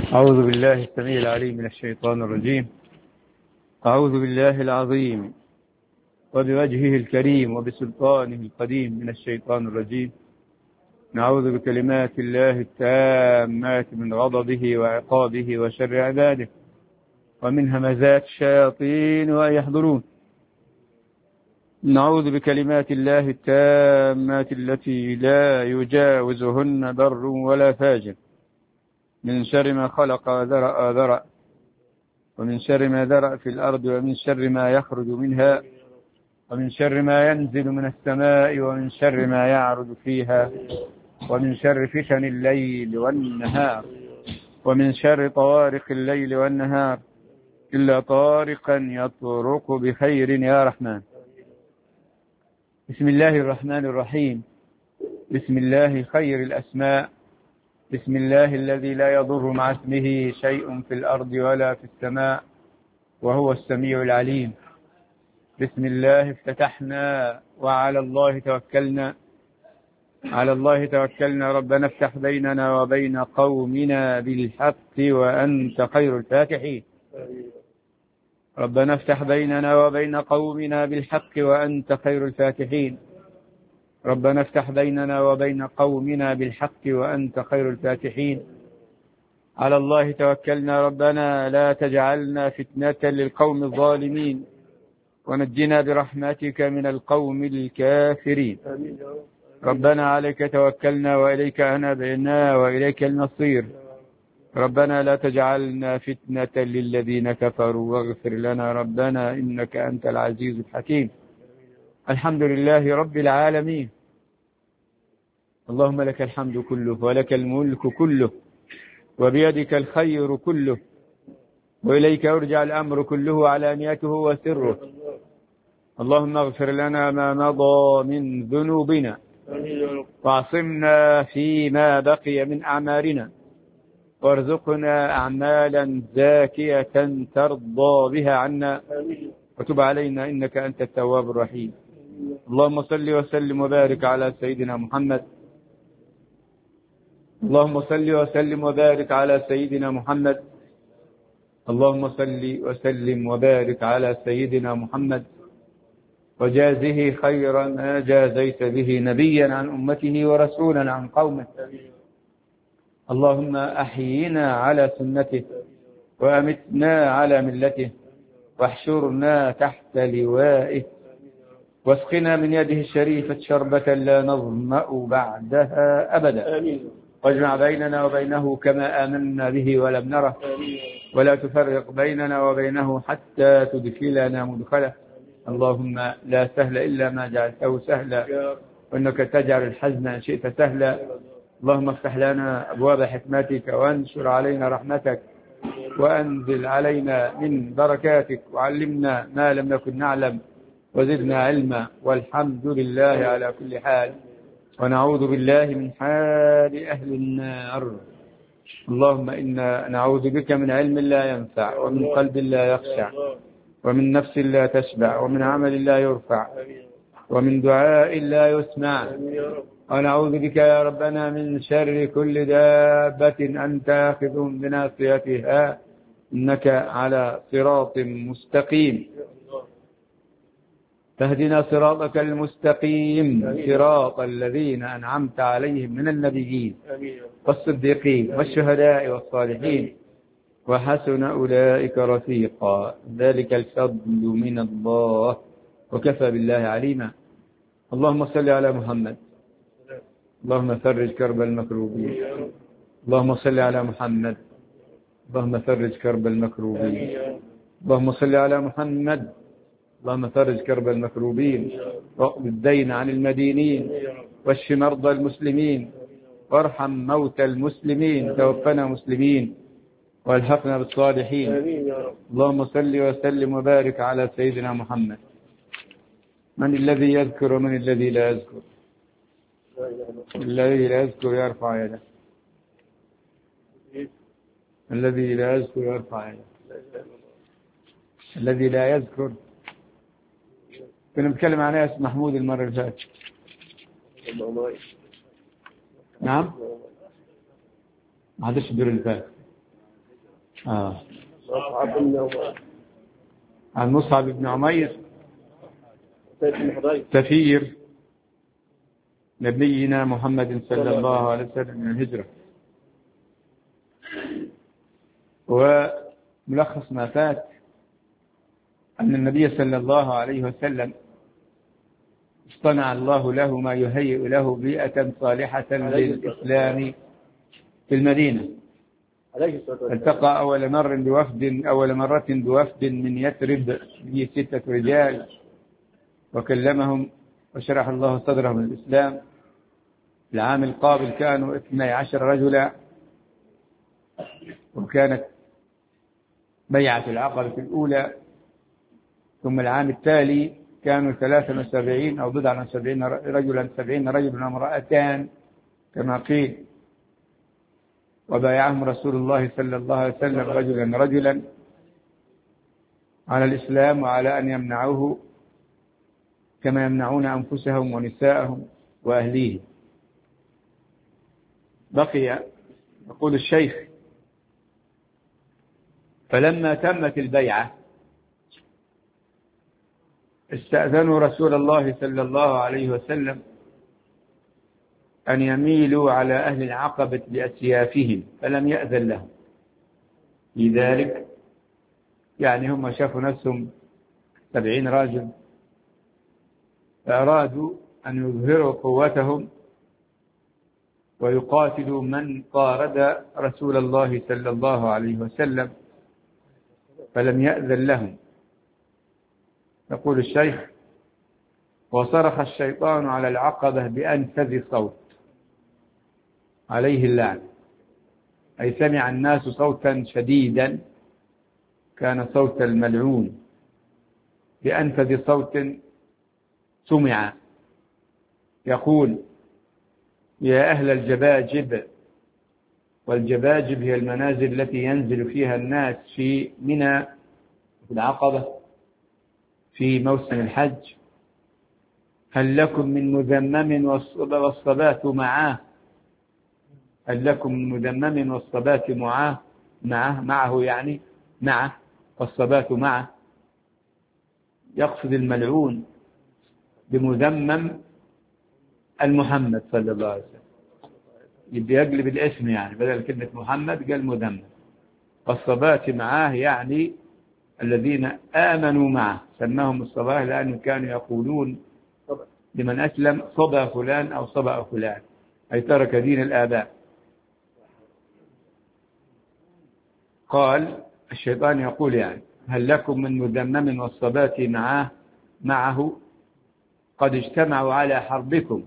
أعوذ بالله السميع العليم من الشيطان الرجيم. أعوذ بالله العظيم وبوجهه الكريم وبسلطانه القديم من الشيطان الرجيم. نعوذ بكلمات الله التامات من غضبه وعقابه وشر عباده ومن همزات الشياطين وأن يحضرون. نعوذ بكلمات الله التامات التي لا يجاوزهن بر ولا فاجر من شر ما خلق وذرأ ومن شر ما ذرأ في الأرض ومن شر ما يخرج منها ومن شر ما ينزل من السماء ومن شر ما يعرج فيها ومن شر فتن الليل والنهار ومن شر طوارق الليل والنهار إلا طارقا يطرق بخير يا رحمن. بسم الله الرحمن الرحيم. بسم الله خير الأسماء. بسم الله الذي لا يضر مع اسمه شيء في الأرض ولا في السماء وهو السميع العليم. بسم الله افتتحنا وعلى الله توكلنا. على الله توكلنا. ربنا افتح بيننا وبين قومنا بالحق وأنت خير الفاتحين. ربنا افتح بيننا وبين قومنا بالحق وأنت خير الفاتحين. ربنا افتح بيننا وبين قومنا بالحق وأنت خير الفاتحين. على الله توكلنا. ربنا لا تجعلنا فتنة للقوم الظالمين ونجنا برحمتك من القوم الكافرين. ربنا عليك توكلنا وإليك أنبنا وإليك المصير. ربنا لا تجعلنا فتنة للذين كفروا واغفر لنا ربنا إنك أنت العزيز الحكيم. الحمد لله رب العالمين. اللهم لك الحمد كله ولك الملك كله وبيدك الخير كله وإليك يرجع الأمر كله علانيته وسره. اللهم اغفر لنا ما مضى من ذنوبنا واعصمنا فيما بقي من أعمالنا وارزقنا أعمالا زاكية ترضى بها عنا وتب علينا إنك أنت التواب الرحيم. اللهم صل وسلم وبارك على سيدنا محمد. اللهم صل وسلم وبارك على سيدنا محمد. اللهم صل وسلم وبارك على سيدنا محمد وجازه خيرا ما جازيت به نبيا عن أمته ورسولا عن قومه. اللهم أحيينا على سنته وأمتنا على ملته واحشرنا تحت لوائه واسقنا من يده الشريفة شربة لا نظمأ بعدها أبدا. واجمع بيننا وبينه كما آمنا به ولم نره ولا تفرق بيننا وبينه حتى تدخلنا مدخله. اللهم لا سهل إلا ما جعلته سهلا وإنك تجعل الحزن إن شئت سهلا. اللهم افتح لنا أبواب حكمتك وانشر علينا رحمتك وأنزل علينا من بركاتك وعلمنا ما لم نكن نعلم وزدنا علما والحمد لله على كل حال ونعوذ بالله من حال أهل النار. اللهم إنا نعوذ بك من علم لا ينفع ومن قلب لا يخشع ومن نفس لا تشبع ومن عمل لا يرفع ومن دعاء لا يسمع. ونعوذ بك يا ربنا من شر كل دابة أنت آخذ بناصيتها إنك على صراط مستقيم. فاهدنا صراطك المستقيم صراط الذين أنعمت عليهم من النبيين والصديقين والشهداء والصالحين وحسن أولئك رفيقا. ذلك الفضل من الله وكفى بالله عليما. اللهم صل على محمد. اللهم فرج كرب المكروبين. اللهم صل على محمد. اللهم فرج كرب المكروبين. اللهم صل على محمد. اللهم فرج كرب المكروبين واقض الدين عن المدينين واشف مرضى المسلمين وارحم موتى المسلمين. توفنا مسلمين والحقنا بالصالحين. اللهم صل وسلم وبارك على سيدنا محمد. من الذي يذكر ومن الذي لا يذكر؟ الذي لا يذكر يرفع يده. الذي لا يذكر يرفع يده. الذي لا يذكر. كنا نتكلم عن اسم محمود المرة اللي فاتت. نعم ما عادش الدور اللي فات. عن مصعب بن عمير سفير نبينا محمد صلى الله عليه وسلم من الهجرة. وملخص ما فات أن النبي صلى الله عليه وسلم اصطنع الله له ما يهيئ له بيئة صالحة للإسلام في المدينة. التقى أول مرة بوفد من يثرب به 6 رجال وكلمهم وشرح الله صدرهم للإسلام. العام القابل كانوا 12 رجلا، وكانت بيعة العقبة الأولى. ثم العام التالي كانوا 73 أو بضع 70 رجلا، 70 رجلا وامرأتان كما قيل. وبايعهم رسول الله صلى الله عليه وسلم رجلا على الإسلام وعلى أن يمنعوه كما يمنعون أنفسهم ونساءهم وأهليهم. بقي يقول الشيخ: فلما تمت البيعة استأذنوا رسول الله صلى الله عليه وسلم أن يميلوا على أهل العقبة بأسيافهم، فلم يأذن لهم لذلك. يعني هم شافوا نفسهم 70 راجل، فأرادوا أن يظهروا قوتهم ويقاتلوا من قارد رسول الله صلى الله عليه وسلم، فلم يأذن لهم. يقول الشيخ: وصرخ الشيطان على العقبة بأنفذ صوت، عليه اللعنة. أي سمع الناس صوتا شديدا كان صوت الملعون، بأنفذ صوت سمع، يقول: يا أهل الجباجب. والجباجب هي المنازل التي ينزل فيها الناس في منى في العقبة في موسم الحج. هل لكم من مذمم والصبات معاه؟ هل لكم من مذمم والصبات معه يعني معه، والصبات معه. يقصد الملعون بمذمم المحمد صلى الله عليه وسلم، يبي يقلب الاسم، يعني بدل كلمة محمد قال مذمم. والصبات معاه يعني الذين آمنوا معه، سماهم الصباه لأنهم كانوا يقولون لمن أسلم: صبا فلان أو صبا فلان، أي ترك دين الآباء. قال الشيطان يقول يعني: هل لكم من مذمم والصبات معه قد اجتمعوا على حربكم.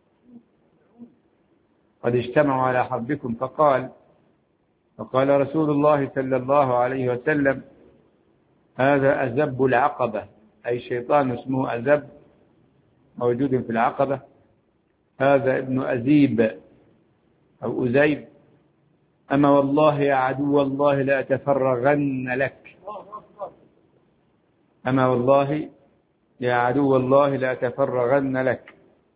قد اجتمعوا على حربكم. فقال رسول الله صلى الله عليه وسلم: هذا أزب العقبة، أي شيطان اسمه أزب موجود في العقبة. هذا ابن أزيب أو أزيب. أما والله يا عدو الله لا أتفرغن لك. أما والله يا عدو الله لا أتفرغن لك.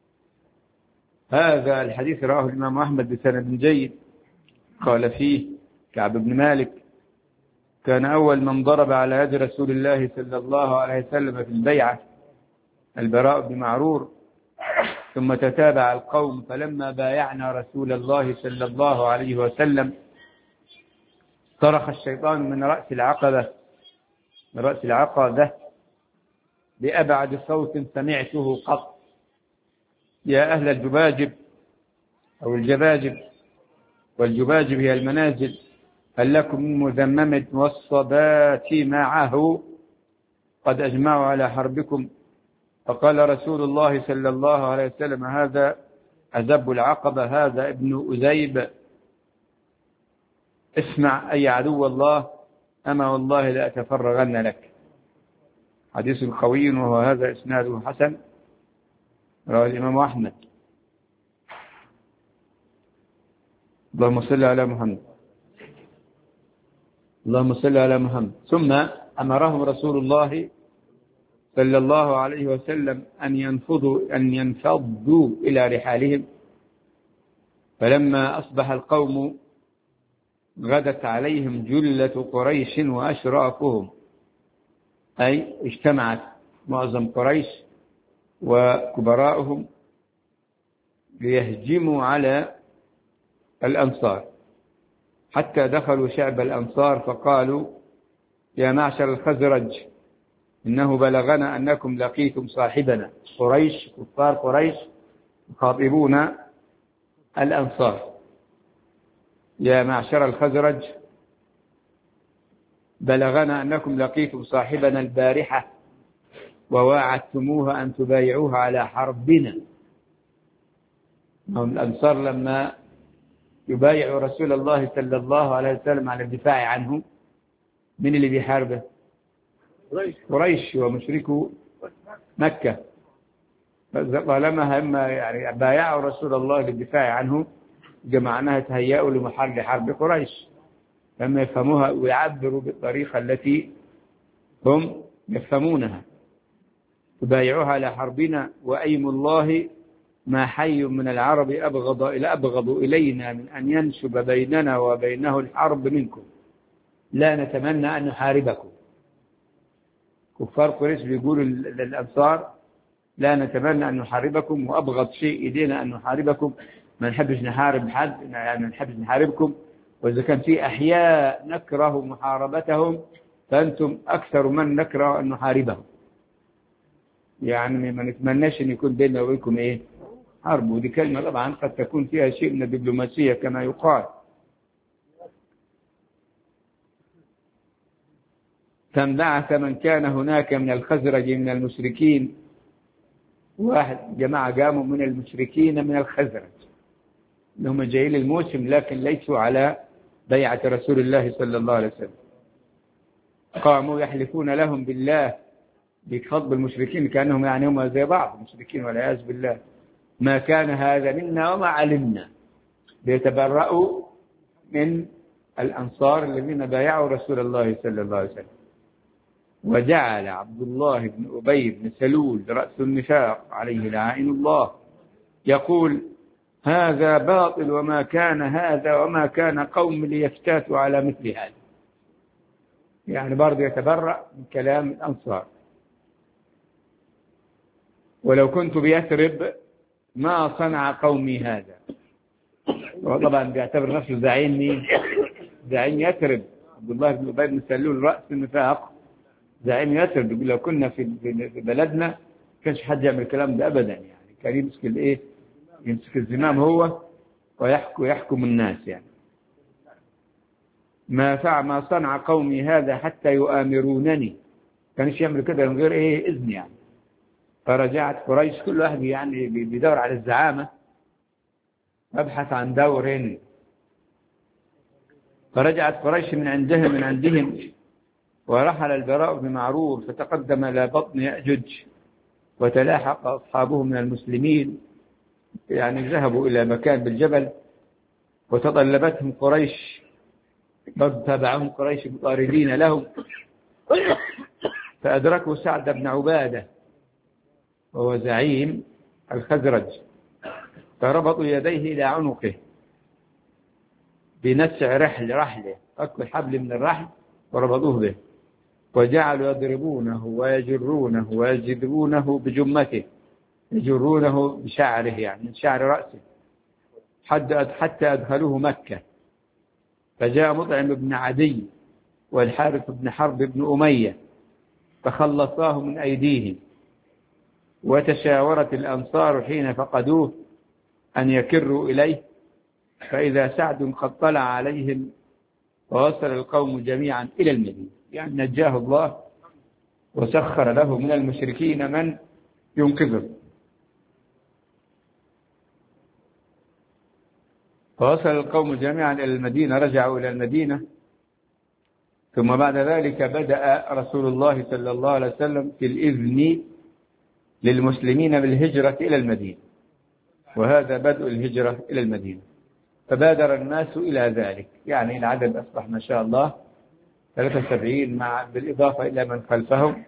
هذا الحديث رواه الإمام أحمد بسند جيد. قال فيه كعب بن مالك: كان أول من ضرب على يد رسول الله صلى الله عليه وسلم في البيعة البراء بن معرور، ثم تتابع القوم. فلما بايعنا رسول الله صلى الله عليه وسلم صرخ الشيطان من رأس العقبة بأبعد صوت سمعته قط: يا أهل الجباجب أو الجباجب، والجباجب هي المنازل، هل لكم من مذمم والصبات معه قد أجمعوا على حربكم. فقال رسول الله صلى الله عليه وسلم: هذا أزب العقبة، هذا ابن أزيب. اسمع أي عدو الله، أما والله لا أتفرغن لك. حديث قوي، وهو هذا إسناده حسن، رواه الإمام أحمد. اللهم صل على محمد. اللهم صل على محمد. ثم أمرهم رسول الله صلى الله عليه وسلم أن ينفضوا إلى رحالهم. فلما أصبح القوم غدت عليهم جلة قريش وأشرافهم، أي اجتمعت معظم قريش وكبراءهم ليهجموا على الأنصار، حتى دخلوا شعب الأنصار فقالوا: يا معشر الخزرج، إنه بلغنا أنكم لقيتم صاحبنا. قريش، كفار قريش يخاطبون الأنصار: يا معشر الخزرج، بلغنا أنكم لقيتم صاحبنا البارحة وواعدتموه أن تبايعوه على حربنا. الأنصار لما يبايعوا رسول الله صلى الله عليه وسلم على الدفاع عنه، من اللي بيحاربه؟ قريش ومشركو مكة. طالما هم يعني بايعوا رسول الله للدفاع عنه، جمعناها تهيأوا لحرب قريش، لما يفهموها ويعبروا بالطريقة التي هم يفهمونها. تبايعوها على حربنا وأيم الله ما حي من العرب أبغض إلينا من أن ينشب بيننا وبينه الحرب منكم، لا نتمنى أن نحاربكم. كفار قريش بيقولوا للأنصار: لا نتمنى أن نحاربكم، وأبغض شيء إلينا أن نحاربكم، ما نحبش نحارب حد، يعني ما نحبش نحاربكم، وإذا كان في أحياء نكره محاربتهم فأنتم أكثر من نكره أن نحاربهم. يعني ما نتمناش أن يكون بيننا وبينكم إيه؟ حرب. ودي كلمة طبعا قد تكون فيها شيء من الدبلوماسية كما يقال. فانبعث من كان هناك من الخزرج من المشركين، واحد جماعة قاموا من المشركين من الخزرج اللي هم جايين الموسم لكن ليسوا على بيعة رسول الله صلى الله عليه وسلم. قاموا يحلفون لهم بالله، بخطب المشركين كأنهم يعني هم زي بعض المشركين والعياذ بالله: ما كان هذا منا وما علمنا. بيتبرأوا من الأنصار الذين بايعوا رسول الله صلى الله عليه وسلم. وجعل عبد الله بن أبي بن سلول رأس النفاق عليه لعائن الله يقول: هذا باطل، وما كان هذا وما كان قوم ليفتاتوا على مثل هذا. يعني برضه يتبرأ من كلام الأنصار. ولو كنت بيثرب ما صنع قومي هذا. وطبعا بيعتبر نفسه زعيم مين؟ زعيم يثرب. عبد الله بن أبي بن سلول رأس النفاق، زعيم يثرب. يقول لو كنا في بلدنا كانش حد يعمل الكلام ده أبدا، يعني كان يمسك الإيه؟ يمسك الزمام هو ويحكم الناس. يعني ما صنع قومي هذا حتى يؤامرونني، كانش يعمل كده من غير إيه؟ إذن يعني. فرجعت قريش، كل واحد يعني بيدور على الزعامة، أبحث عن دور. فرجعت قريش من عندهم ورحل البراء بن معرور فتقدم إلى بطن يأجج، وتلاحق أصحابه من المسلمين، يعني ذهبوا إلى مكان بالجبل، وتطلبتهم قريش، قد تابعهم قريش مطاردين لهم، فأدركوا سعد بن عبادة وهو زعيم الخزرج، فربطوا يديه إلى عنقه بنسع رحله، فكوا الحبل من الرحل وربطوه به، وجعلوا يضربونه ويجرونه ويجذبونه بجمته، يجرونه بشعره يعني من شعر رأسه، حتى أدخلوه مكة. فجاء مطعم بن عدي والحارث بن حرب بن أمية فخلصاه من أيديهم. وتشاورت الأنصار حين فقدوه أن يكروا إليه، فإذا سعد قد طلع عليهم ووصل القوم جميعا إلى المدينة، يعني نجاه الله وسخر له من المشركين من ينقذه. فوصل القوم جميعا إلى المدينة، رجعوا إلى المدينة. ثم بعد ذلك بدأ رسول الله صلى الله عليه وسلم في الإذن للمسلمين بالهجرة إلى المدينة، وهذا بدء الهجرة إلى المدينة. فبادر الناس إلى ذلك، يعني العدد أصبح ما شاء الله 73 بالإضافة إلى من خلفهم.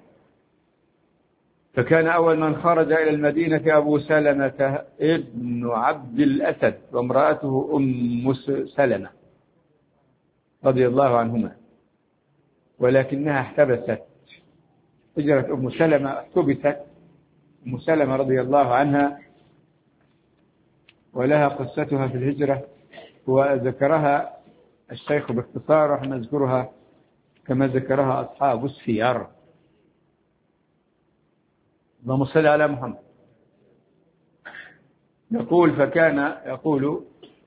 فكان أول من خرج إلى المدينة أبو سلمة ابن عبد الأسد وامرأته أم سلمة. رضي الله عنهما، ولكنها احتبست. هجرة أم سلمة احتبست أم سلمة رضي الله عنها، ولها قصتها في الهجرة، وذكرها الشيخ باختصار، ونحن نذكرها كما ذكرها أصحاب السير. اللهم صل على محمد. يقول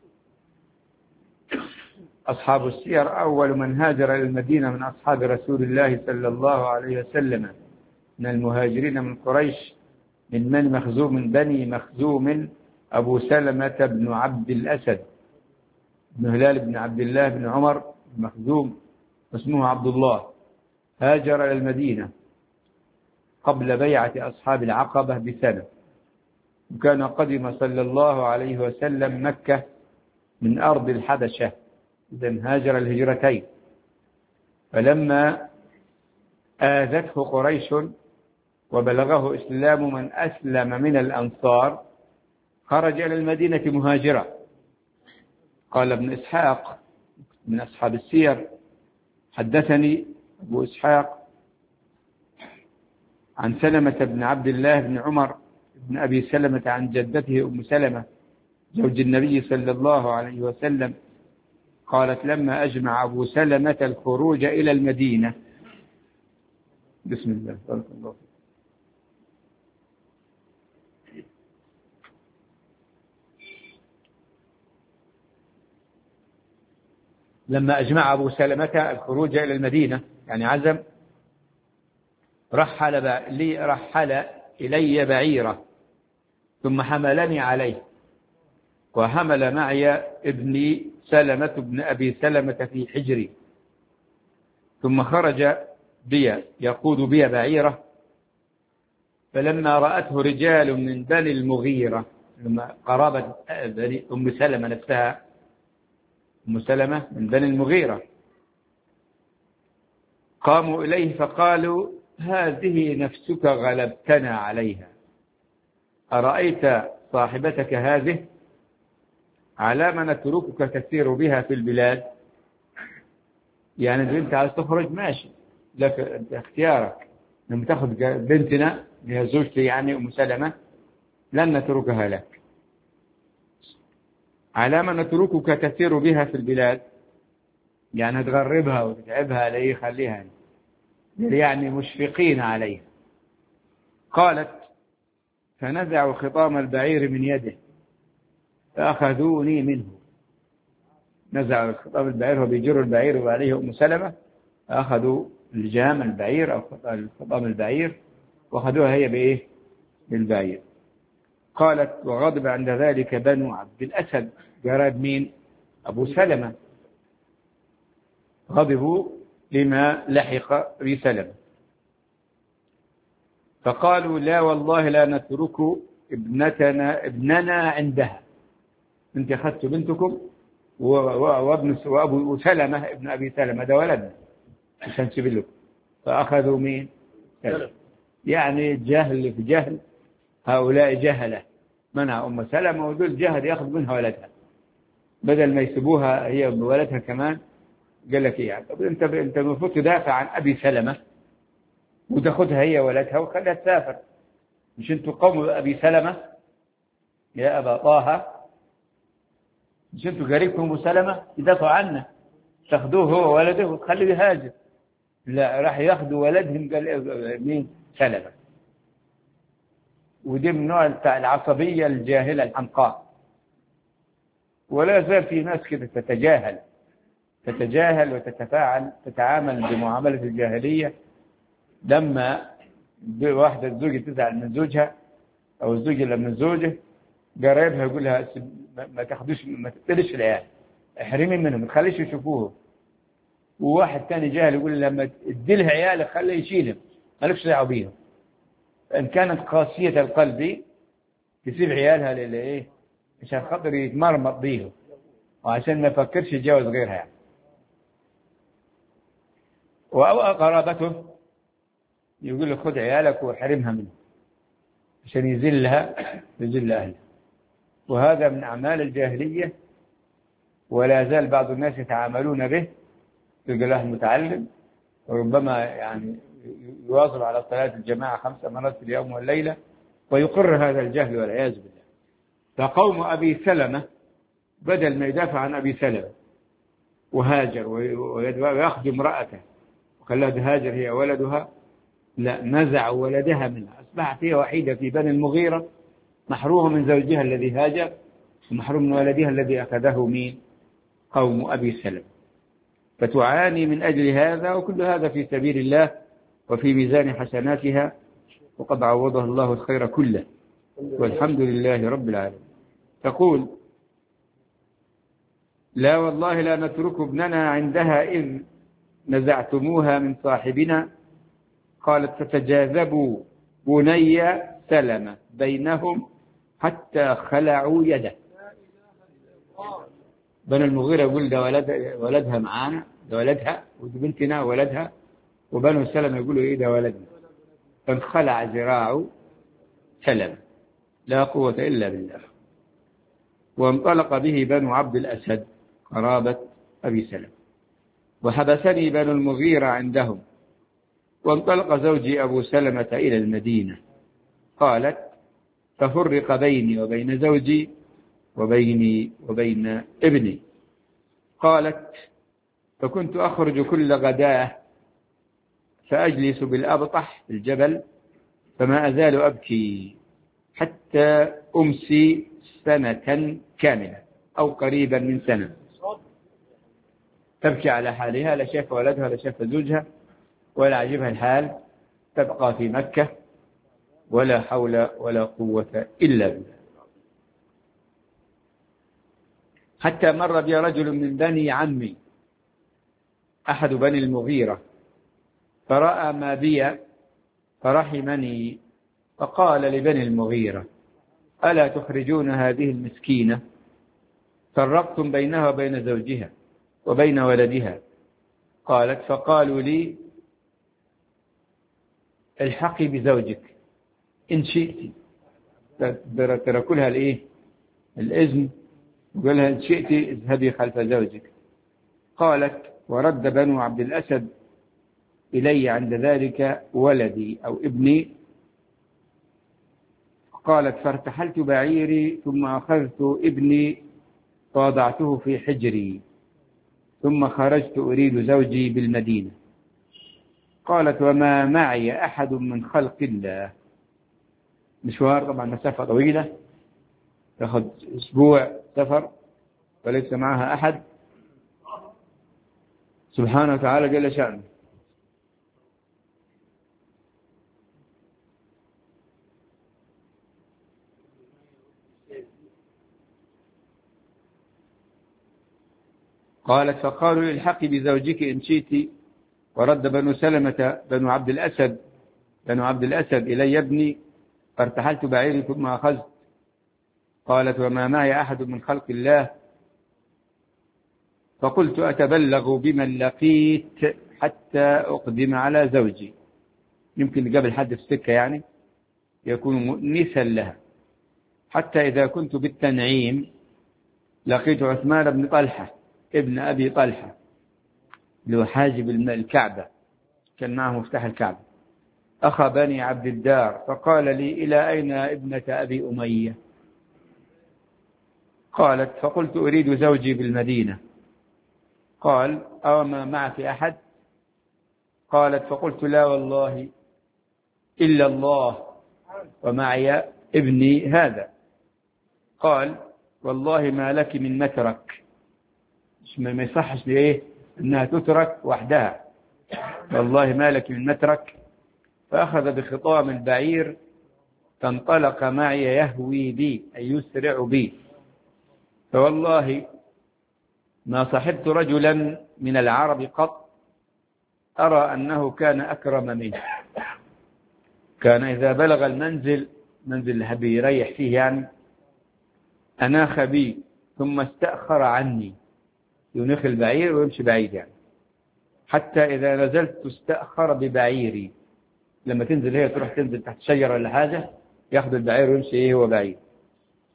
أصحاب السير: أول من هاجر إلى المدينة من أصحاب رسول الله صلى الله عليه وسلم من المهاجرين من قريش من بني مخزوم أبو سلمة بن عبد الأسد بن هلال بن عبد الله بن عمر مخزوم، اسمه عبد الله. هاجر إلى المدينة قبل بيعة أصحاب العقبة بسنة، وكان قدم صلى الله عليه وسلم مكة من أرض الحبشة، إذن هاجر الهجرتين. فلما آذته قريش وبلغه إسلام من أسلم من الأنصار خرج إلى المدينة مهاجرا. قال ابن إسحاق من أصحاب السير: حدثني أبو إسحاق عن سلمة بن عبد الله بن عمر بن أبي سلمة عن جدته أم سلمة زوج النبي صلى الله عليه وسلم قالت: لما أجمع أبو سلمة الخروج إلى المدينة. بسم الله، بارك الله فيك. لما أجمع أبو سلمة الخروج إلى المدينة، يعني عزم، رحل إلي بعيرة ثم حملني عليه، وحمل معي ابني سلمة بن أبي سلمة في حجري، ثم خرج بي يقود بي بعيرة. فلما رأته رجال من بني المغيرة، لما قرابة أم سلمة نفسها، أم سلمة من بني المغيرة، قاموا إليه فقالوا: هذه نفسك غلبتنا عليها، أرأيت صاحبتك هذه؟ على ما نتركك تسير بها في البلاد؟ يعني إذا أنت عايز تخرج ماشي، لك اختيارك، لما تأخذ بنتنا هي زوجتي يعني أم سلمة لن نتركها لك. على ما نتركك تسير بها في البلاد، يعني تغربها وتتعبها ليه، خليها يعني مشفقين عليها. قالت: فنزعوا خطام البعير من يده فأخذوني منه. نزعوا خطام البعير، هو بيجر البعير وعليه أم سلمة، فأخذوا لجام البعير أو خطام البعير وأخذوها هي بإيه؟ بالبعير. قالت: وغضب عند ذلك بنو عبد الأسد، جراد مين؟ أبو سلمة، غضبوا لما لحق بسلمة، فقالوا: لا والله لا نترك ابننا عندها. انت أخذت بنتكم وأبو سلمة ابن أبي سلمة ده ولدنا مش هنسيب لكم. فأخذوا مين؟ سلمة. يعني جهل في جهل، هؤلاء جهلة، منع أم سلمة ودول جهل يأخذ منها ولدها بدل ما يسيبوها هي بولدها كمان. قال لك يعني طب انت المفروض تدافع عن أبي سلمة وتاخذها هي ولدها وخليها تسافر، مش انتوا قوم أبي سلمة يا أبا طه، مش انتوا قريبكم أبو سلمة يدافعوا عنه، تاخذوه هو ولده وتخليه يهاجر. لا، راح ياخذوا ولدهم. قال مين؟ سلمة. ودي من نوع العصبية الجاهلة الحمقاء. ولا زال في ناس كده تتجاهل تتعامل بمعاملة الجاهلية. لما واحدة الزوجة تزعل من زوجها أو الزوجة من زوجه، قريبها يقول لها ما تاخدوش، ما تقتلش العيال، احرمي منهم، ما تخليش يشوفوه. وواحد ثاني جاهل يقول لما تديلها عيالك خليه يشيلهم، مالكش دعوه بيهم. إن كانت قاسية القلب تسيب عيالها لإيه؟ عشان خاطر يتمرمط بيهم وعشان ما يفكرش يتجوز غيرها يعني. وقرابته يقول له خذ عيالك وحرمها منه عشان يذل أهلها. وهذا من أعمال الجاهلية، ولا زال بعض الناس يتعاملون به تلقى له متعلم وربما يعني يواظب على صلاة الجماعة 5 مرات في اليوم والليلة ويقر هذا الجهل والعياذ بالله. فقوم أبي سلمة بدل ما يدافع عن أبي سلمة وهاجر ويأخذ امرأته وخلاها هاجر هي ولدها، لا، نزع ولدها منها، أصبحت هي وحيدة في بني المغيرة، محرومة من زوجها الذي هاجر ومحروم من ولدها الذي أخذه مين؟ قوم أبي سلمة. فتعاني من أجل هذا، وكل هذا في سبيل الله وفي ميزان حسناتها، وقد عوضها الله الخير كله، والحمد لله رب العالمين. تقول: لا والله لا نترك ابننا عندها إذ نزعتموها من صاحبنا. قالت: فتجاذبوا بني سلمة بينهم حتى خلعوا يده. بني المغيرة يقول ده ولدها معانا، ده ولدها، ودي بنتنا ولدها، وبنو سلمة يقولوا إيه ده ولدنا. فانخلع ذراع سلمة، لا قوة إلا بالله. وانطلق به بنو عبد الأسد قرابة أبي سلمة، وحبسني بنو المغيرة عندهم. وانطلق زوجي أبو سلمة إلى المدينة. قالت: ففرق بيني وبين زوجي وبيني وبين ابني. قالت: فكنت أخرج كل غداة فأجلس بالأبطح في الجبل، فما أزال أبكي حتى أمسي سنة كاملة أو قريبا من سنة، تبكي على حالها، لا شاف ولدها لا شاف زوجها ولا عجبها الحال، تبقى في مكة ولا حول ولا قوة إلا بالله. حتى مر بي رجل من بني عمي أحد بني المغيرة، فرأى ما بي فرحمني، فقال لبني المغيرة: ألا تخرجون هذه المسكينة؟ فرقتم بينها وبين زوجها وبين ولدها. قالت: فقالوا لي: الحقي بزوجك إن شئت. تركوا لها الإذن، وقال لها: إن شئت اذهبي خلف زوجك. قالت: ورد بنو عبد الأسد إلي عند ذلك ولدي أو ابني. قالت: فارتحلت بعيري ثم أخذت ابني فوضعته في حجري، ثم خرجت أريد زوجي بالمدينة. قالت: وما معي أحد من خلق الله. مشوار طبعا مسافة طويلة، تأخذ أسبوع سفر وليس معها أحد، سبحانه وتعالى جل شأنه. قالت: فقالوا لي: الحقي بزوجك إن شئت. ورد بنو عبد الأسد إلي ابني، فارتحلت بعيري ثم أخذت. قالت: وما معي أحد من خلق الله. فقلت: أتبلغ بمن لقيت حتى أقدم على زوجي. يمكن قبل حد في السكة يعني يكون مؤنسا لها. حتى إذا كنت بالتنعيم لقيت عثمان بن طلحة ابن أبي طلحة له حاجب الكعبة، كان معه مفتاح الكعبة، أخا بني عبد الدار، فقال لي: إلى أين ابنة أبي أمية؟ قالت: فقلت: أريد زوجي بالمدينة. قال: أوما معك أحد؟ قالت: فقلت: لا والله إلا الله ومعي ابني هذا. قال: والله ما لك من مترك. ما يصحش لإيه أنها تترك وحدها، والله ما لك من مترك. فأخذ بخطام البعير فانطلق معي يهوي بي أي يسرع بي. فوالله ما صحبت رجلا من العرب قط أرى أنه كان أكرم منه. كان إذا بلغ المنزل، منزل اللي يريح فيه يعني، أناخ بي ثم استأخر عني، ينخ البعير ويمشي بعيد يعني، حتى إذا نزلت استأخر ببعيري. لما تنزل هي تروح تنزل تحت شجرة ولا حاجة، ياخذ البعير ويمشي هو بعيد.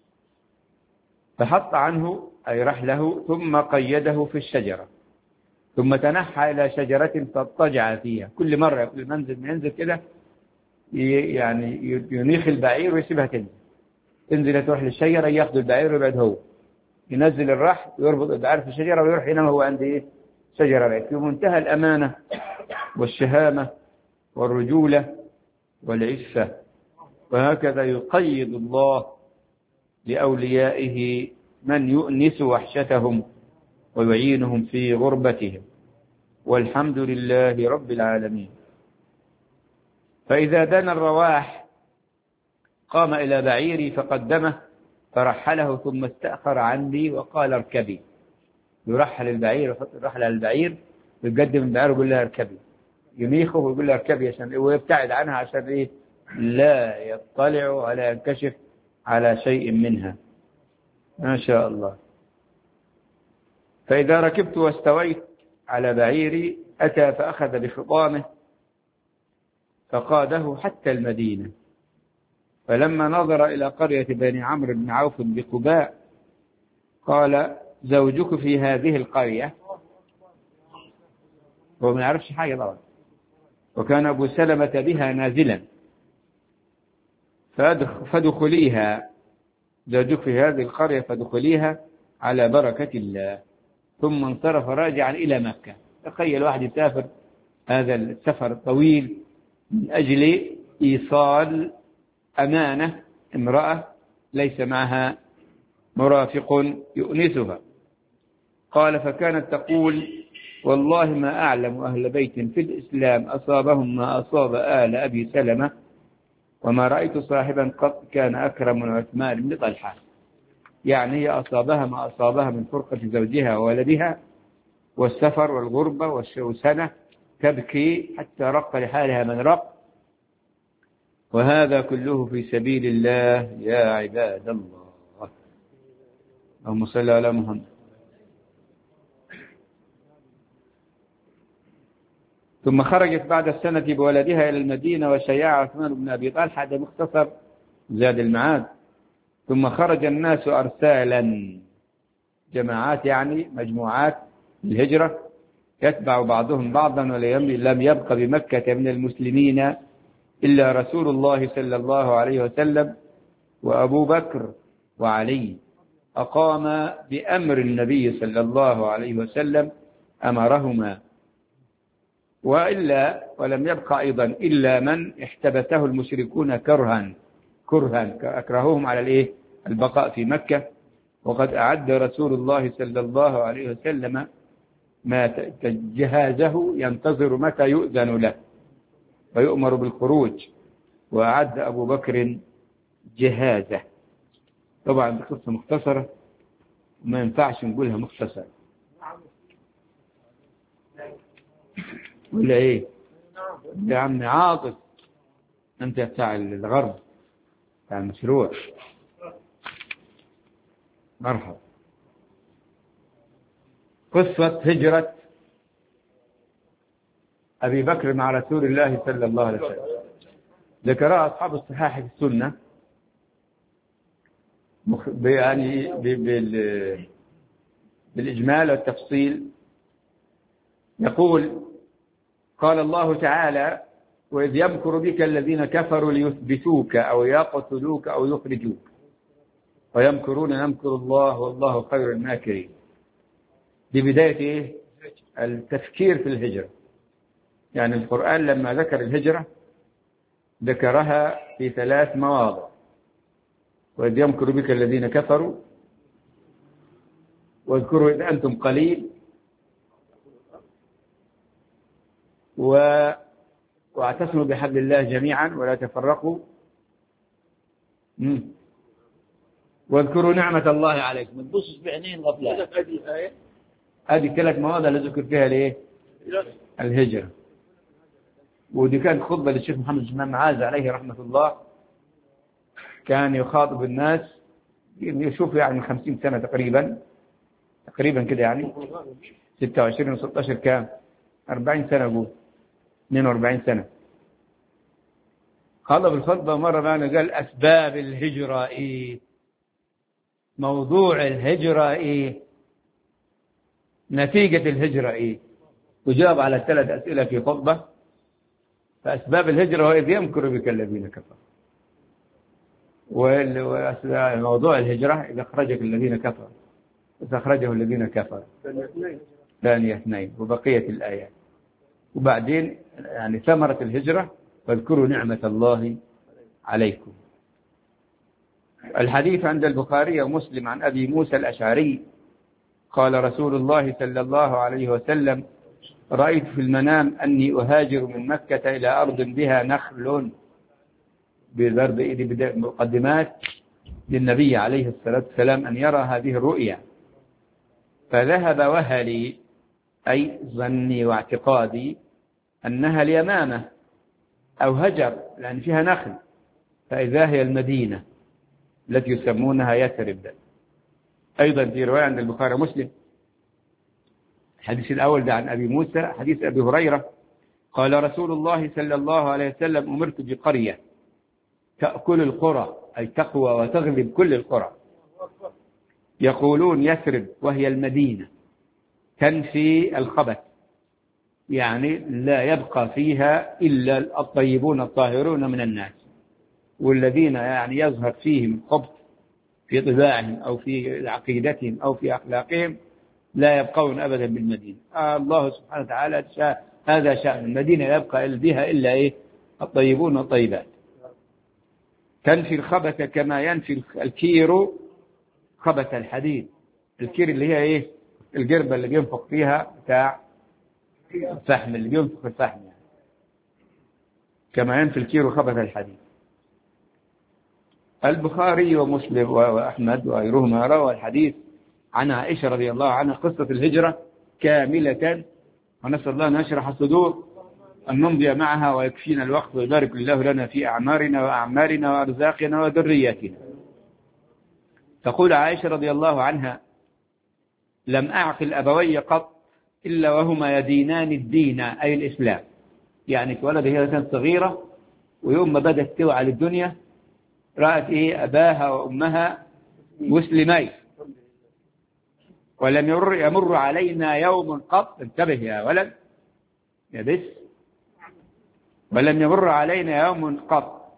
فحط عنه أي رحله ثم قيده في الشجرة، ثم تنحى إلى شجرة فاضطجع فيها. كل مرة كل منزل كده يعني ينيخ البعير ويسيبها تنزل تروح للشجرة، ياخذ البعير ويبعد هو، ينزل الرحل ويربط البعير في الشجرة ويروح ينام هو عند شجرة بعيد، في منتهى الأمانة والشهامة والرجولة والعفة. وهكذا يقيض الله لأوليائه من يؤنس وحشتهم ويعينهم في غربتهم. والحمد لله رب العالمين. فإذا دنا الرواح قام إلى بعيري فقدمه فرحله ثم استأخر عني وقال اركبي. يرحل البعير ويحط الرحل على البعير ويقدم البعير ويقول لها اركبي، يميخه ويقول لها اركبي عشان ويبتعد عنها عشان لا يطلع ولا ينكشف على شيء منها. ما شاء الله. فإذا ركبت واستويت على بعيري أتى فأخذ بخطامه فقاده حتى المدينة. فلما نظر إلى قرية بني عمرو بن عوف بقباء قال زوجك في هذه القرية. هو ما يعرفش حاجة طبعا، وكان أبو سلمة بها نازلا، فادخليها، زوجك في هذه القرية فادخليها على بركة الله. ثم انصرف راجعا إلى مكة. تخيل واحد يسافر هذا السفر الطويل من أجل إيصال أمانة امرأة ليس معها مرافق يؤنسها. قال فكانت تقول والله ما أعلم أهل بيت في الإسلام أصابهم ما أصاب آل أبي سلمة، وما رأيت صاحبا قط كان أكرم من عثمان بن طلحة. يعني هي أصابها ما أصابها من فرقة زوجها وولدها والسفر والغربة والشوسنة، تبكي حتى رق لحالها من رق، وهذا كله في سبيل الله يا عباد الله. اللهم صل على محمد. ثم خرجت بعد السنة بولدها إلى المدينة وشيع عثمان بن أبي طلحة. هذا مختصر زاد المعاد. ثم خرج الناس أرسالا، جماعات يعني مجموعات الهجرة، يتبع بعضهم بعضا، ولم يبق بمكة من المسلمين إلا رسول الله صلى الله عليه وسلم وأبو بكر وعلي. أقام بأمر النبي صلى الله عليه وسلم أمرهما، ولم يبقى أيضا إلا من احتبسه المشركون كرها أكرهوهم على البقاء في مكة. وقد أعد رسول الله صلى الله عليه وسلم ما جهازه ينتظر متى يؤذن له ويؤمر بالخروج، وأعد أبو بكر جهازه. طبعا بقصة مختصرة ما ينفعش نقولها مختصرة ولا ايه يا عم عاطف، انت بتاع الغرب بتاع المشروع. مرحبا. قصة هجرة أبي بكر مع رسول الله صلى الله عليه وسلم ذكرها أصحاب الصحاح في السنة يعني بالإجمال والتفصيل. يقول قال الله تعالى وإذ يمكر بك الذين كفروا ليثبتوك أو يقتلوك أو يخرجوك ويمكرون يمكر الله والله خير الماكرين. دي بداية التفكير في الهجرة. يعني القرآن لما ذكر الهجرة ذكرها في 3 مواضع: وإذ يمكر بك الذين كفروا، واذكروا إذ أنتم قليل، واعتصموا بحبل الله جميعا ولا تفرقوا، واذكروا نعمة الله عليكم. ما تبصش بعينين غفلة. هذه 3 مواضع اللي ذكر فيها الهجرة. ودي كانت خطبة للشيخ محمد بن معاذ عليه رحمة الله. كان يخاطب الناس يشوف يعني 50 سنة تقريبا كده، يعني 26 و16 كام 40 سنة أقول 42 سنة. خلص الخطبة مرة معنا قال أسباب الهجرة إيه، موضوع الهجرة إيه، نتيجة الهجرة إيه. وجاب على 3 أسئلة في خطبة. فأسباب الهجرة وإذ يمكر بك الذين كفروا، وموضوع الهجرة إذا أخرجك الذين كفروا، إذا أخرجه الذين كفروا ثانية 2 وبقية الآيات. وبعدين يعني ثمرة الهجرة واذكروا نعمة الله عليكم. الحديث عند البخاري ومسلم عن أبي موسى الأشعري قال رسول الله صلى الله عليه وسلم: رأيت في المنام أني أهاجر من مكة إلى أرض بها نخل، بضرب مقدمات للنبي عليه الصلاة والسلام أن يرى هذه الرؤيا. فذهب وهلي، أي ظني واعتقادي، أنها اليمامة أو هجر لأن فيها نخل، فإذا هي المدينة التي يسمونها يثرب. أيضا في رواية عند البخاري ومسلم الحديث الأول ده عن أبي موسى، حديث أبي هريرة قال رسول الله صلى الله عليه وسلم: أمرت بقرية تأكل القرى، أي تقوى وتغلب كل القرى، يقولون يثرب وهي المدينة، تنفي الخبث، يعني لا يبقى فيها إلا الطيبون الطاهرون من الناس، والذين يعني يظهر فيهم الخبث في طباعهم أو في عقيدتهم أو في أخلاقهم لا يبقون أبدا بالمدينة. الله سبحانه وتعالى هذا شأن المدينة، يبقى بها إلا الطيبون والطيبات. تنفي الخبث كما ينفي الكير خبث الحديد. الكير اللي هي القربة اللي بينفخ فيها بتاع الفحم، اللي بينفخ الفحم يعني. كما ينفي الكير خبث الحديد. البخاري ومسلم وأحمد وغيرهما روى الحديث عن عائشة رضي الله عنها قصة الهجرة كاملة، ونسأل الله أن يشرح الصدور أن نمضي معها ويكفينا الوقت، ويبارك الله لنا في أعمارنا وأعمالنا وأرزاقنا وذرياتنا. تقول عائشة رضي الله عنها: لم أعقل أبوي قط إلا وهما يدينان الدين، أي الإسلام. يعني اتولد هي كانت صغيرة، ويوم ما بدأت توعى للدنيا رأت أباها وأمها مسلمين، ولم يمر علينا يوم قط، انتبه يا ولد يا بس، ولم يمر علينا يوم قط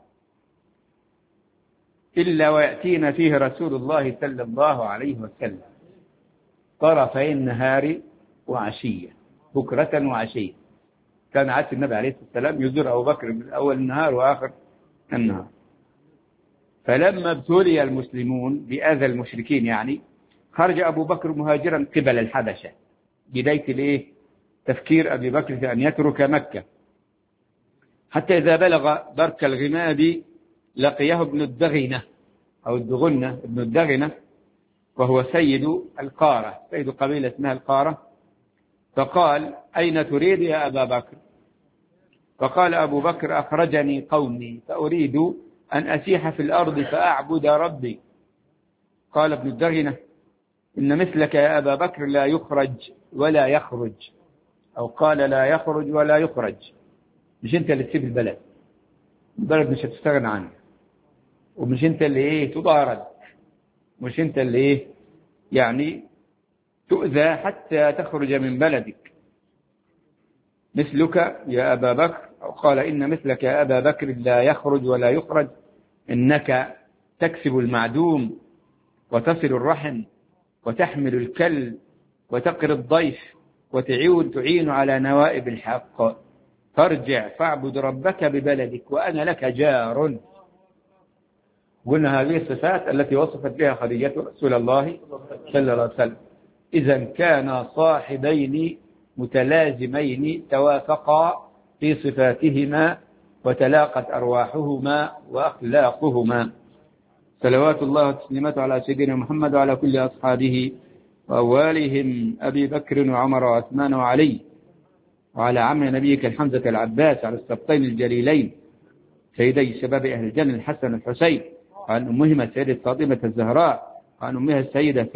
إلا ويأتينا فيه رسول الله صلى الله عليه وسلم طرفي النهار وعشية، بكرة وعشية. كان عادة النبي عليه الصلاة والسلام يزور أبو بكر من أول النهار وآخر النهار. فلما ابتلي المسلمون بأذى المشركين يعني خرج أبو بكر مهاجرا قبل الحبشة، بداية تفكير أبي بكر في أن يترك مكة، حتى إذا بلغ برك الغماد لقيه ابن الدغنة أو الدغنة، ابن الدغنة، وهو سيد القارة، سيد قبيلة اسمها القارة. فقال: أين تريد يا أبا بكر؟ فقال أبو بكر: أخرجني قومي فأريد أن أسيح في الأرض فأعبد ربي. قال ابن الدغنة: إن مثلك يا أبا بكر لا يخرج ولا يخرج، أو قال لا يخرج ولا يخرج. مش أنت اللي تسيب البلد مش هتستغنى عنه، ومش أنت اللي تطارد، مش أنت اللي يعني تؤذى حتى تخرج من بلدك. مثلك يا أبا بكر، أو قال إن مثلك يا أبا بكر لا يخرج ولا يخرج، إنك تكسب المعدوم وتصل الرحم وتحمل الكل وتقر الضيف وتعين على نوائب الحق، فارجع فاعبد ربك ببلدك وأنا لك جار. قلنا هذه الصفات التي وصفت بها خديجة رسول الله صلى الله عليه وسلم. إذا كان صاحبين متلازمين توافقا في صفاتهما وتلاقت أرواحهما وأخلاقهما، صلوات الله وتسليماته على سيدنا محمد وعلى كل أصحابه وأولهم أبي بكر وعمر وعثمان وعلي، وعلى عم نبيك الحمزة العباس، على السبطين الجليلين سيدي شباب أهل الجنة الحسن والحسين، وعن أمهما السيدة فاطمة الزهراء، وعن أمها السيدة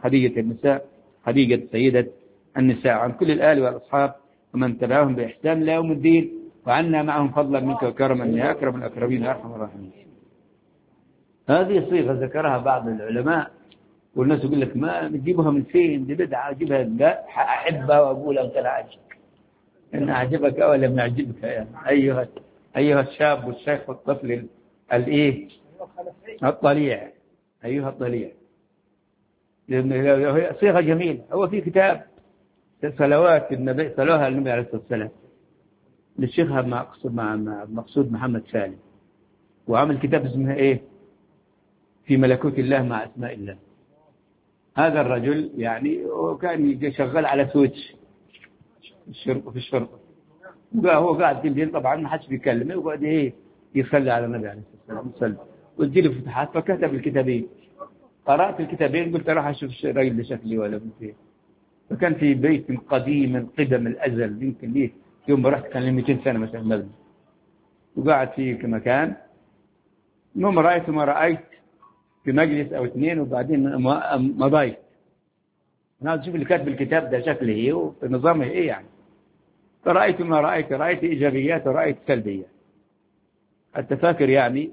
خديجة سيدة النساء، عن كل الآل والأصحاب ومن تبعهم بإحسان إلى يوم الدين، وعنا معهم فضلا منك وكرما يا أكرم الأكرمين يا أرحم الراحمين. هذه صيغة ذكرها بعض العلماء، والناس يقول لك ما نجيبها من فين، دي بدعة أجيبها، لا أحبها وأقولها وتلعج. إن أعجبك أو لم يعجبك يعني أيها الشاب والشيخ والطفل الإيه الطليع، أيها الطليع. هي صيغة جميلة. هو في كتاب صلوات النبي صلوها النبي عليه الصلاة والسلام للشيخ مقصود محمد سالم، وعمل كتاب اسمه إيه في ملكوت الله مع أسماء الله. هذا الرجل يعني وكان شغال على سويتش في الشرطة، هو قاعد بالليل طبعا ما حدش بيكلمه، وقعد ايه يصلي على النبي عليه الصلاه والسلام، يصلي وتجي له فتحات، فكتب الكتابين. قرأت الكتابين قلت راح اشوف الراجل ده شكلي ولا فيه. فكان في بيت قديم من قدم الازل، يمكن ليه يوم ما رحت كان لي 200 سنه مثلا مبني، وقاعد في مكان. المهم رأيت ما رأيت في مجلس او اثنين، وبعدين مضيت انا عايز اشوف اللي كاتب الكتاب ده شكله ايه ونظامه ايه يعني. فرأيت ما رأيت، رأيت إيجابيات ورأيت سلبيات. حتى فاكر يعني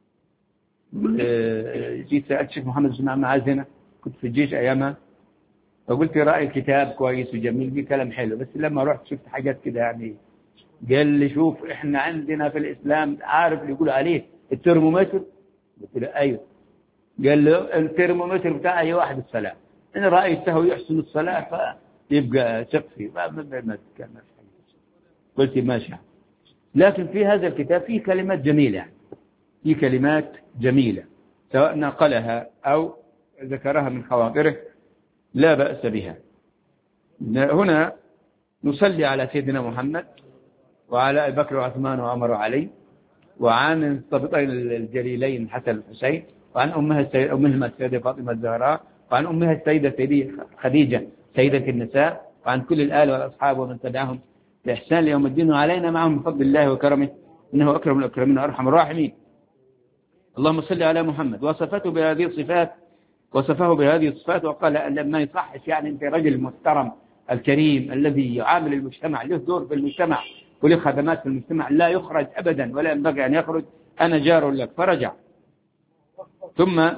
جيت سألت الشيخ محمد بن معازنة، كنت في الجيش أيامها، فقلت رأي الكتاب كويس وجميل فيه كلام حلو، بس لما رحت شفت حاجات كده يعني. قال لي شوف إحنا عندنا في الإسلام عارف اللي يقول عليه الترمومتر؟ قلت له أيوه. قال له الترمومتر بتاع أي واحد الصلاة، إن رأيته يحسن الصلاة فيبقى تكفي ما تتكلم. قلت ماشي. لكن في هذا الكتاب فيه كلمات جميلة، في كلمات جميلة سواء نقلها أو ذكرها من خواطره لا بأس بها. هنا نصلي على سيدنا محمد وعلى أبي بكر وعثمان وعمر وعلي، وعن الصبطين الجليلين حسن والحسين، وعن أمهما السيدة فاطمة الزهراء، وعن أمها السيدة خديجة سيدة النساء، وعن كل الآل والأصحاب ومن تبعهم بإحسان ليوم الدين، وعلينا معهم بفضل الله وكرمه إنه أكرم الأكرمين وأرحم الراحمين. اللهم صل على محمد. وصفه بهذه الصفات وقال لما يصحش يعني أنت رجل محترم الكريم الذي يعامل المجتمع، له دور في المجتمع وله خدمات في المجتمع، لا يخرج أبدا ولا ينبغي أن يخرج، أنا جار لك. فرجع، ثم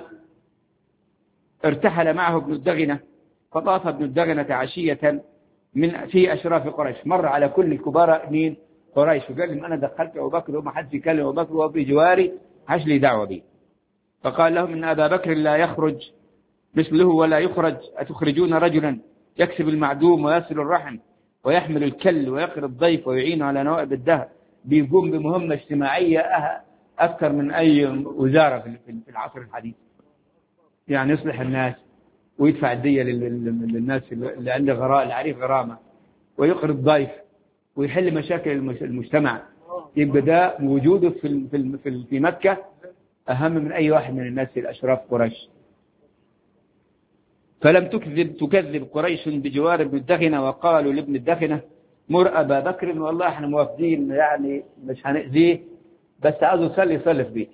ارتحل معه ابن الدغنة، فطاف ابن الدغنة عشية في أشراف قريش، مر على كل الكبار من قريش، وقال لهم أنا دخلت أبو بكر وما حد يكلم أبو بكر وهو بجواري، عاش لي دعوة بي. فقال لهم إن أبا بكر لا يخرج مثله ولا يخرج، أتخرجون رجلا يكسب المعدوم ويصل الرحم ويحمل الكل ويقر الضيف ويعين على نوائب الدهر، بيقوم بمهمة اجتماعية أكثر من أي وزارة في العصر الحديث، يعني يصلح الناس ويدفع الدية للناس اللي عنده العريف غرامة، ويقر الضيف ويحل مشاكل المجتمع. يبقى ده وجوده في مكة أهم من أي واحد من الناس الأشراف قريش. فلم تكذب قريش بجوار ابن الدغنة، وقالوا لابن الدغنة مر أبا بكر، والله احنا موافقين يعني مش هنأذيه، بس عاوز يصلي في بيته،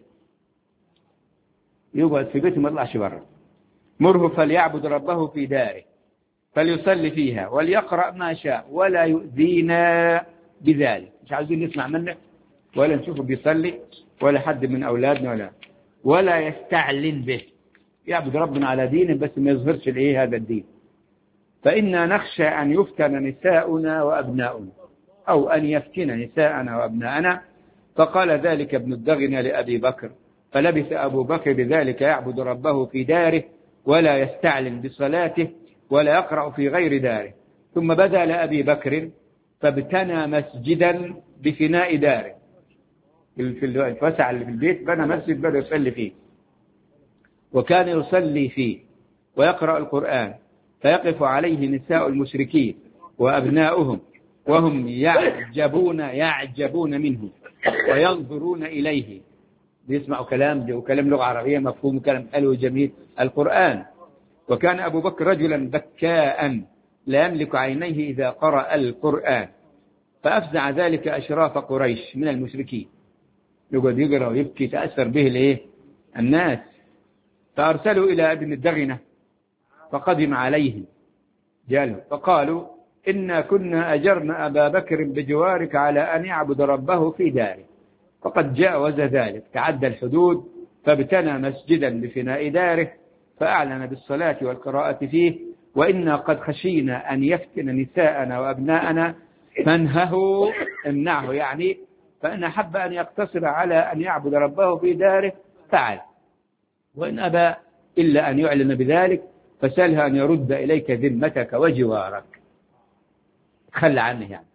يقعد في بيته ما يطلعش بره. مره فليعبد ربه في داره فليصلي فيها وليقرأ ما شاء ولا يؤذينا بذلك. مش عاوزين نسمع منه ولا نشوفه بيصلي ولا حد من أولادنا ولا يستعلن به، يعبد ربنا على دينه بس ما يظهرش هذا الدين. فإنا نخشى أن يفتن نساؤنا وأبناؤنا، أو أن يفتن نساءنا وأبناءنا. فقال ذلك ابن الدغنة لأبي بكر، فلبث أبو بكر بذلك يعبد ربه في داره ولا يستعلن بصلاته ولا يقرأ في غير داره. ثم بدا لأبي بكر فابتنى مسجدا بفناء داره، في الوسع اللي في البيت بنى مسجد بدأ يصلي فيه، وكان يصلي فيه ويقرأ القرآن، فيقف عليه نساء المشركين وأبناؤهم وهم يعجبون منه وينظرون إليه، بيسمعوا كلام لغة عربية مفهوم، كلام حلو جميل القرآن. وكان أبو بكر رجلا بكاء لا يملك عينيه إذا قرأ القرآن، فأفزع ذلك أشراف قريش من المشركين، يقعد يقرأ ويبكي، تأثر به الناس. فأرسلوا إلى ابن الدغنة فقدم عليهم جاله، فقالوا إنا كنا أجرنا أبا بكر بجوارك على أن يعبد ربه في داره، فقد جاوز ذلك، تعدى الحدود، فابتنى مسجدا بفناء داره فأعلن بالصلاة والقراءة فيه، وإنا قد خشينا أن يفتن نساءنا وأبناءنا فانهه، امنعه يعني، فإن أحب أن يقتصر على أن يعبد ربه في داره فعل، وإن أبى إلا أن يعلم بذلك فسأله أن يرد إليك ذمتك وجوارك، تخلى عنه يعني.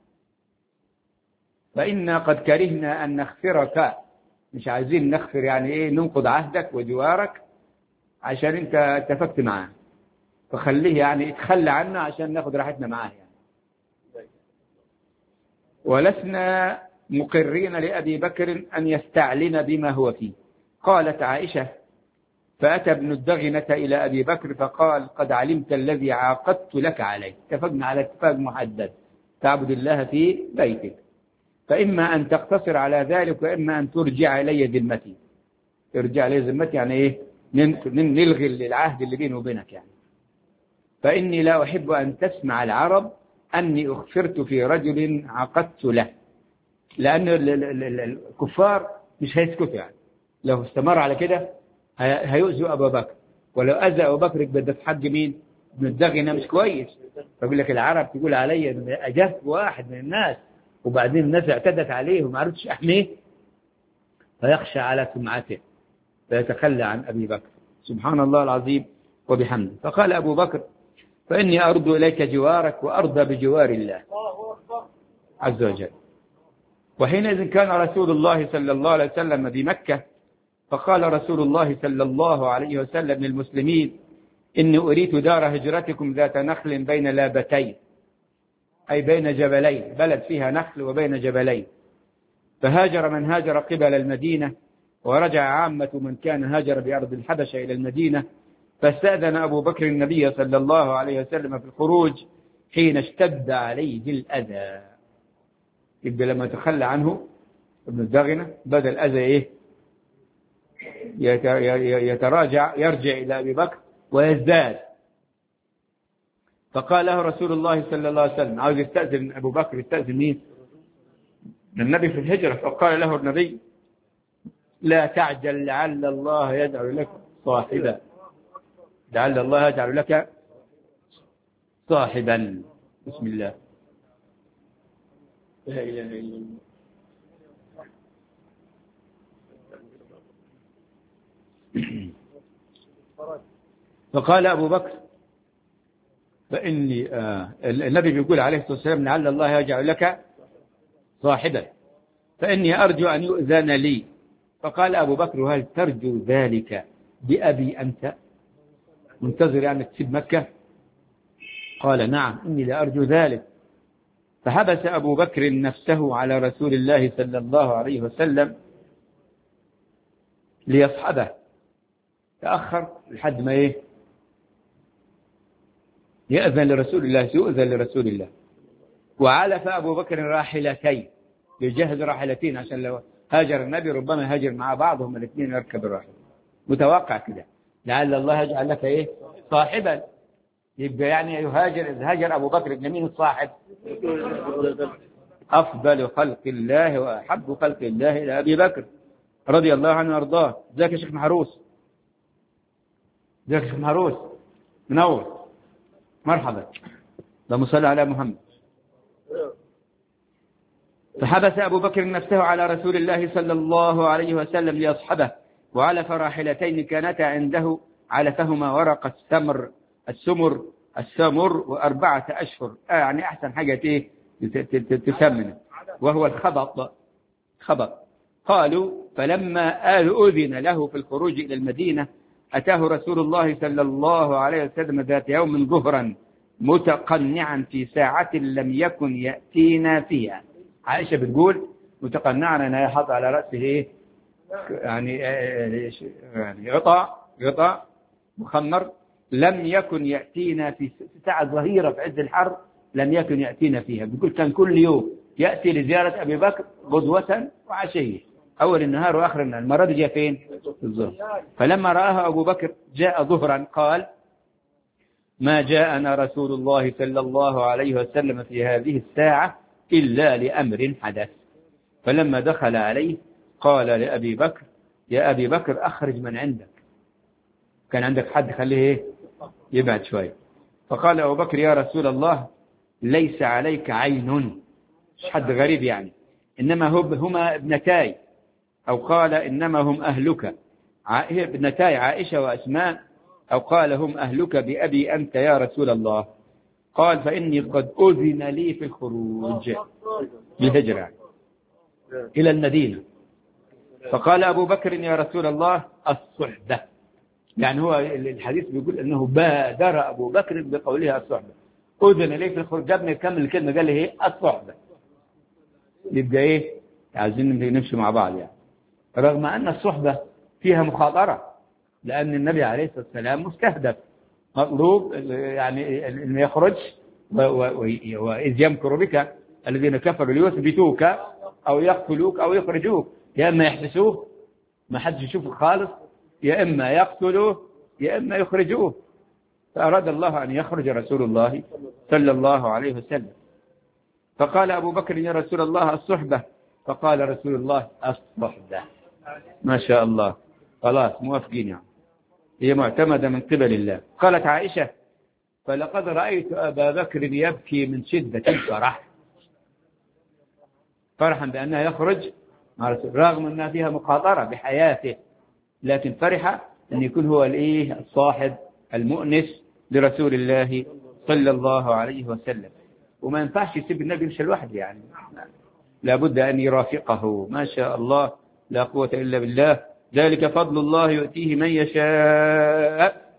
فإنا قد كرهنا أن نغفرك، مش عايزين نغفر يعني إيه، ننقض عهدك وجوارك عشان أنت اتفقت معاه، فخليه يعني اتخلى عنه عشان ناخد راحتنا معاه يعني. ولسنا مقرين لأبي بكر أن يستعلن بما هو فيه. قالت عائشة: فأتى ابن الدغنة إلى أبي بكر فقال: قد علمت الذي عاقدت لك عليه، اتفقنا على اتفاق محدد، تعبد الله في بيتك، فإما أن تقتصر على ذلك وإما أن ترجع إلي ذمتي. ترجع إلي ذمتي يعني إيه؟ نلغي العهد اللي بيني وبينك يعني. فإني لا أحب أن تسمع العرب أني أخفرت في رجل عقدت له، لأن الكفار مش هيسكتوا يعني، لو استمر على كده هيؤذوا أبا بكر، ولو أذى أبو بكر بدأ في حق مين؟ ابن الدغنة مش كويس. فيقول لك العرب تقول علي أجف واحد من الناس وبعدين الناس اعتدت عليه وما عرفتش أحميه، فيخشى على سمعته فيتخلى عن أبي بكر. سبحان الله العظيم وبحمده. فقال أبو بكر: فإني أرضى إليك جوارك وأرضى بجوار الله عز وجل. وحينئذ كان رسول الله صلى الله عليه وسلم بمكة، فقال رسول الله صلى الله عليه وسلم للمسلمين: إني أريد دار هجرتكم ذات نخل بين لابتين، أي بين جبلين، بلد فيها نخل وبين جبلين. فهاجر من هاجر قبل المدينة، ورجع عامة من كان هاجر بأرض الحبشة إلى المدينة. فاستأذن أبو بكر النبي صلى الله عليه وسلم في الخروج حين اشتد عليه الأذى. يبقى لما تخلى عنه ابن الدغنة بدأ الأذى إيه؟ يتراجع، يرجع إلى أبي بكر ويزداد. فقال له رسول الله صلى الله عليه وسلم، عاوز يستأذن أبو بكر، يستأذن مين؟ النبي في الهجرة. فقال له النبي: لا تعجل لعل الله يجعل لك صاحبا، لعل الله يجعل لك صاحبا. بسم الله. لا إله إلا الله. فقال أبو بكر: فإني النبي بيقول عليه الصلاة والسلام: لعل الله يجعل لك صاحبا، فإني أرجو أن يؤذن لي. فقال أبو بكر: هل ترجو ذلك بأبي أنت؟ منتظر يعني تسيب مكة؟ قال: نعم، إني لأرجو ذلك. فحبس أبو بكر نفسه على رسول الله صلى الله عليه وسلم ليصحبه، تأخر لحد ما إيه؟ يؤذن لرسول الله. وعلف أبو بكر راحلتين، يجهز راحلتين عشان لو هاجر النبي ربما هاجر مع بعضهم الاثنين يركب الراحلة. متوقع كده، لعل الله يجعل لك إيه؟ صاحبا. يبقى يعني يهاجر، إذ هاجر أبو بكر ابن مين الصاحب؟ أفضل خلق الله وأحب خلق الله إلى أبي بكر رضي الله عنه وأرضاه. ذاك يا شيخ محروس، ذاك يا شيخ محروس، منور، مرحبا، اللهم صل على محمد. فحبس أبو بكر نفسه على رسول الله صلى الله عليه وسلم ليصحبه، وعلف راحلتين كانتا عنده، علفهما ورق السمر و4 أشهر، يعني أحسن حاجة تسمن، وهو الخبط. قالوا: فلما أذن له في الخروج إلى المدينة أتاه رسول الله صلى الله عليه وسلم ذات يوم ظهرا متقنعا في ساعة لم يكن يأتينا فيها. عائشة بتقول متقنعا أنها يحط على رأسه إيه؟ يعني غطاء مخمر، لم يكن يأتينا في ساعة ظهيرة في عز الحر، لم يكن يأتينا فيها. بيقول كان كل يوم يأتي لزيارة أبي بكر غدوة وعشية، أول النهار وآخر النهار. المرة دي جاء فين؟ الظهر. فلما رآها أبو بكر جاء ظهرا قال: ما جاءنا رسول الله صلى الله عليه وسلم في هذه الساعة إلا لأمر حدث. فلما دخل عليه قال لأبي بكر: يا أبي بكر أخرج من عندك، كان عندك حد خليه يبعد شوية. فقال أبو بكر: يا رسول الله ليس عليك عين مش حد غريب يعني. إنما هما ابنتاي، أو قال إنما هم أهلك، هي ابنتاي عائشة وأسماء، أو قال هم أهلك بأبي أنت يا رسول الله. قال فإني قد أذن لي في الخروج بالهجرة إلى المدينة. فقال أبو بكر يا رسول الله الصحبة، يعني هو الحديث بيقول أنه بادر أبو بكر بقولها الصحبة، أذن لي في الخروج. جابني كمل الكلمة قال لي هي الصحبة. يبقى إيه؟ عايزين نمشي مع بعض يعني، رغم أن الصحبة فيها مخاطرة، لأن النبي عليه الصلاة والسلام مستهدف، مطلوب يعني أن يخرج، وإذ يمكر بك الذين كفروا ليثبتوك أو يقتلوك أو يخرجوك، يا إما يحبسوه ما حدش يشوفه خالص، يا إما يقتلوه يا إما يخرجوه. فأراد الله أن يخرج رسول الله صلى الله عليه وسلم. فقال أبو بكر يا رسول الله الصحبة، فقال رسول الله الصحبة. ما شاء الله، خلاص موافقين يعني، هي معتمدة من قبل الله. قالت عائشة فلقد رأيت أبا بكر يبكي من شدة الفرح، فرحا بأنه يخرج مع رسول، رغم أنها فيها مخاطرة بحياته، لكن فرح أن يكون هو الصاحب المؤنس لرسول الله صلى الله عليه وسلم. وما ينفعش يسيب النبي يمشي لوحده يعني، لابد أن يرافقه. ما شاء الله، لا قوة إلا بالله، ذلك فضل الله يؤتيه من يشاء.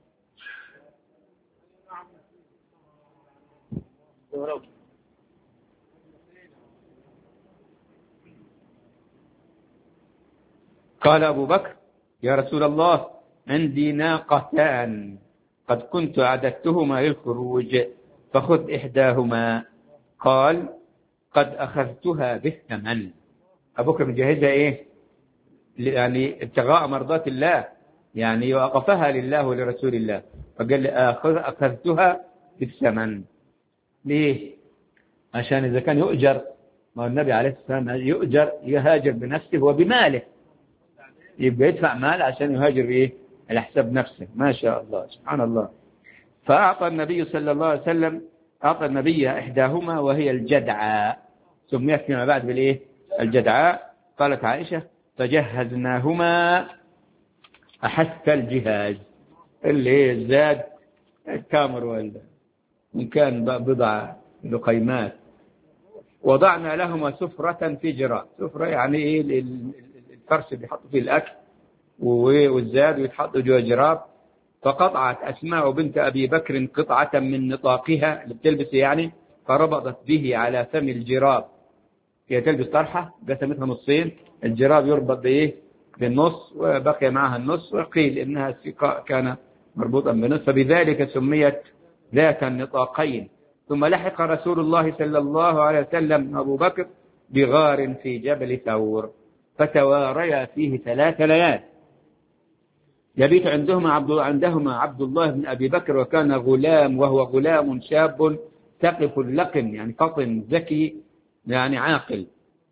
قال أبو بكر يا رسول الله عندي ناقتان قد كنت أعددتهما للخروج فخذ إحداهما. قال قد أخذتها بالثمن. أبو بكر مجهزها إيه؟ يعني ابتغاء مرضات الله، يعني وقفها لله ولرسول الله. فقال لي أخذتها بالثمن. ليه؟ عشان إذا كان يؤجر، ما النبي عليه الصلاة والسلام يؤجر يهاجر بنفسه وبماله، يبقى يدفع مال عشان يهاجر إيه؟ على حساب نفسه. ما شاء الله، سبحان الله. فأعطى النبي صلى الله عليه وسلم، أعطى النبي إحداهما وهي الجدعاء، سميت فيما بعد بالإيه؟ الجدعاء. قالت عائشة فجهزناهما أحس الجهاز، اللي الزاد التمر ولا إن كان بضع لقيمات. وضعنا لهما سفرة في جراب، سفرة يعني إيه؟ الفرش اللي يحطوا فيه الأكل والزاد ويتحط جوا جراب. فقطعت أسماء بنت أبي بكر قطعة من نطاقها اللي بتلبس يعني، فربطت به على فم الجراب. هي تلبس طرحة قسمتها نصين، الجراب يربط بإيه؟ بالنص، وبقي معها النص، وقيل إنها السقاء كان مربوطا بنص، فبذلك سميت ذات النطاقين. ثم لحق رسول الله صلى الله عليه وسلم أبو بكر بغار في جبل ثور، فتواريا فيه 3 ليال. يبيت عندهما عبد الله بن أبي بكر، وكان غلام، وهو غلام شاب ثقف لقن، يعني فطن ذكي يعني عاقل.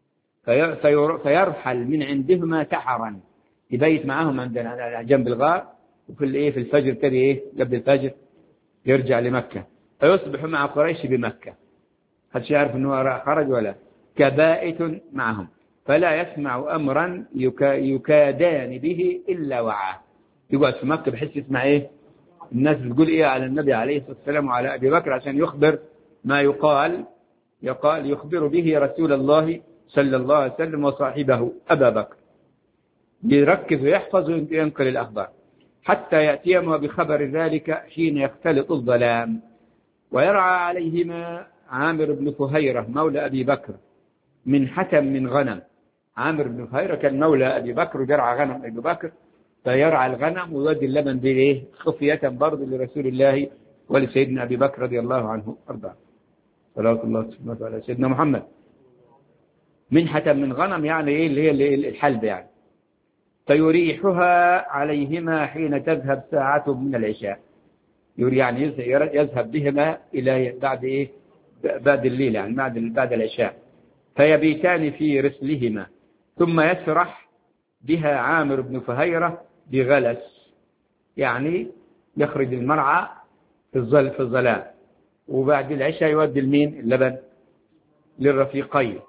فيرحل من عندهما سحرا، يبيت معهم عندنا جنب الغار، وفي الايه في الفجر كده ايه قبل الفجر يرجع لمكة، فيصبح مع قريش بمكة. هل يعرف انه خرج ولا كبائت معهم، فلا يسمع امرا يكادان به الا وعاه. يقعد في مكة بحيث يسمع ايه الناس بتقول ايه على النبي عليه الصلاة والسلام وعلى ابي بكر، عشان يخبر ما يقال يخبر به رسول الله صلى الله عليه وسلم وصاحبه أبا بكر، يركز ويحفظ وينقل الأخبار حتى يأتيهما بخبر ذلك حين يختلط الظلام. ويرعى عليهما عامر بن فهيرة مولى أبي بكر من حتم من غنم. عامر بن فهيرة كان مولى أبي بكر ويرعى غنم أبي بكر، فيرعى الغنم ويودي اللبن بإيه خفية برضه لرسول الله ولسيدنا أبي بكر رضي الله عنه أرضاه، صلوات الله على سيدنا محمد. منحة من غنم يعني إيه اللي هي الحلب يعني. فيريحها عليهما حين تذهب ساعة من العشاء، يعني يذهب بهما إلى بعد إيه بعد الليل يعني بعد العشاء. فيبيتان في رسلهما، ثم يسرح بها عامر بن فهيرة بغلس، يعني يخرج المرعى في الظلام، وبعد العشاء يودي المين اللبن للرفيقين،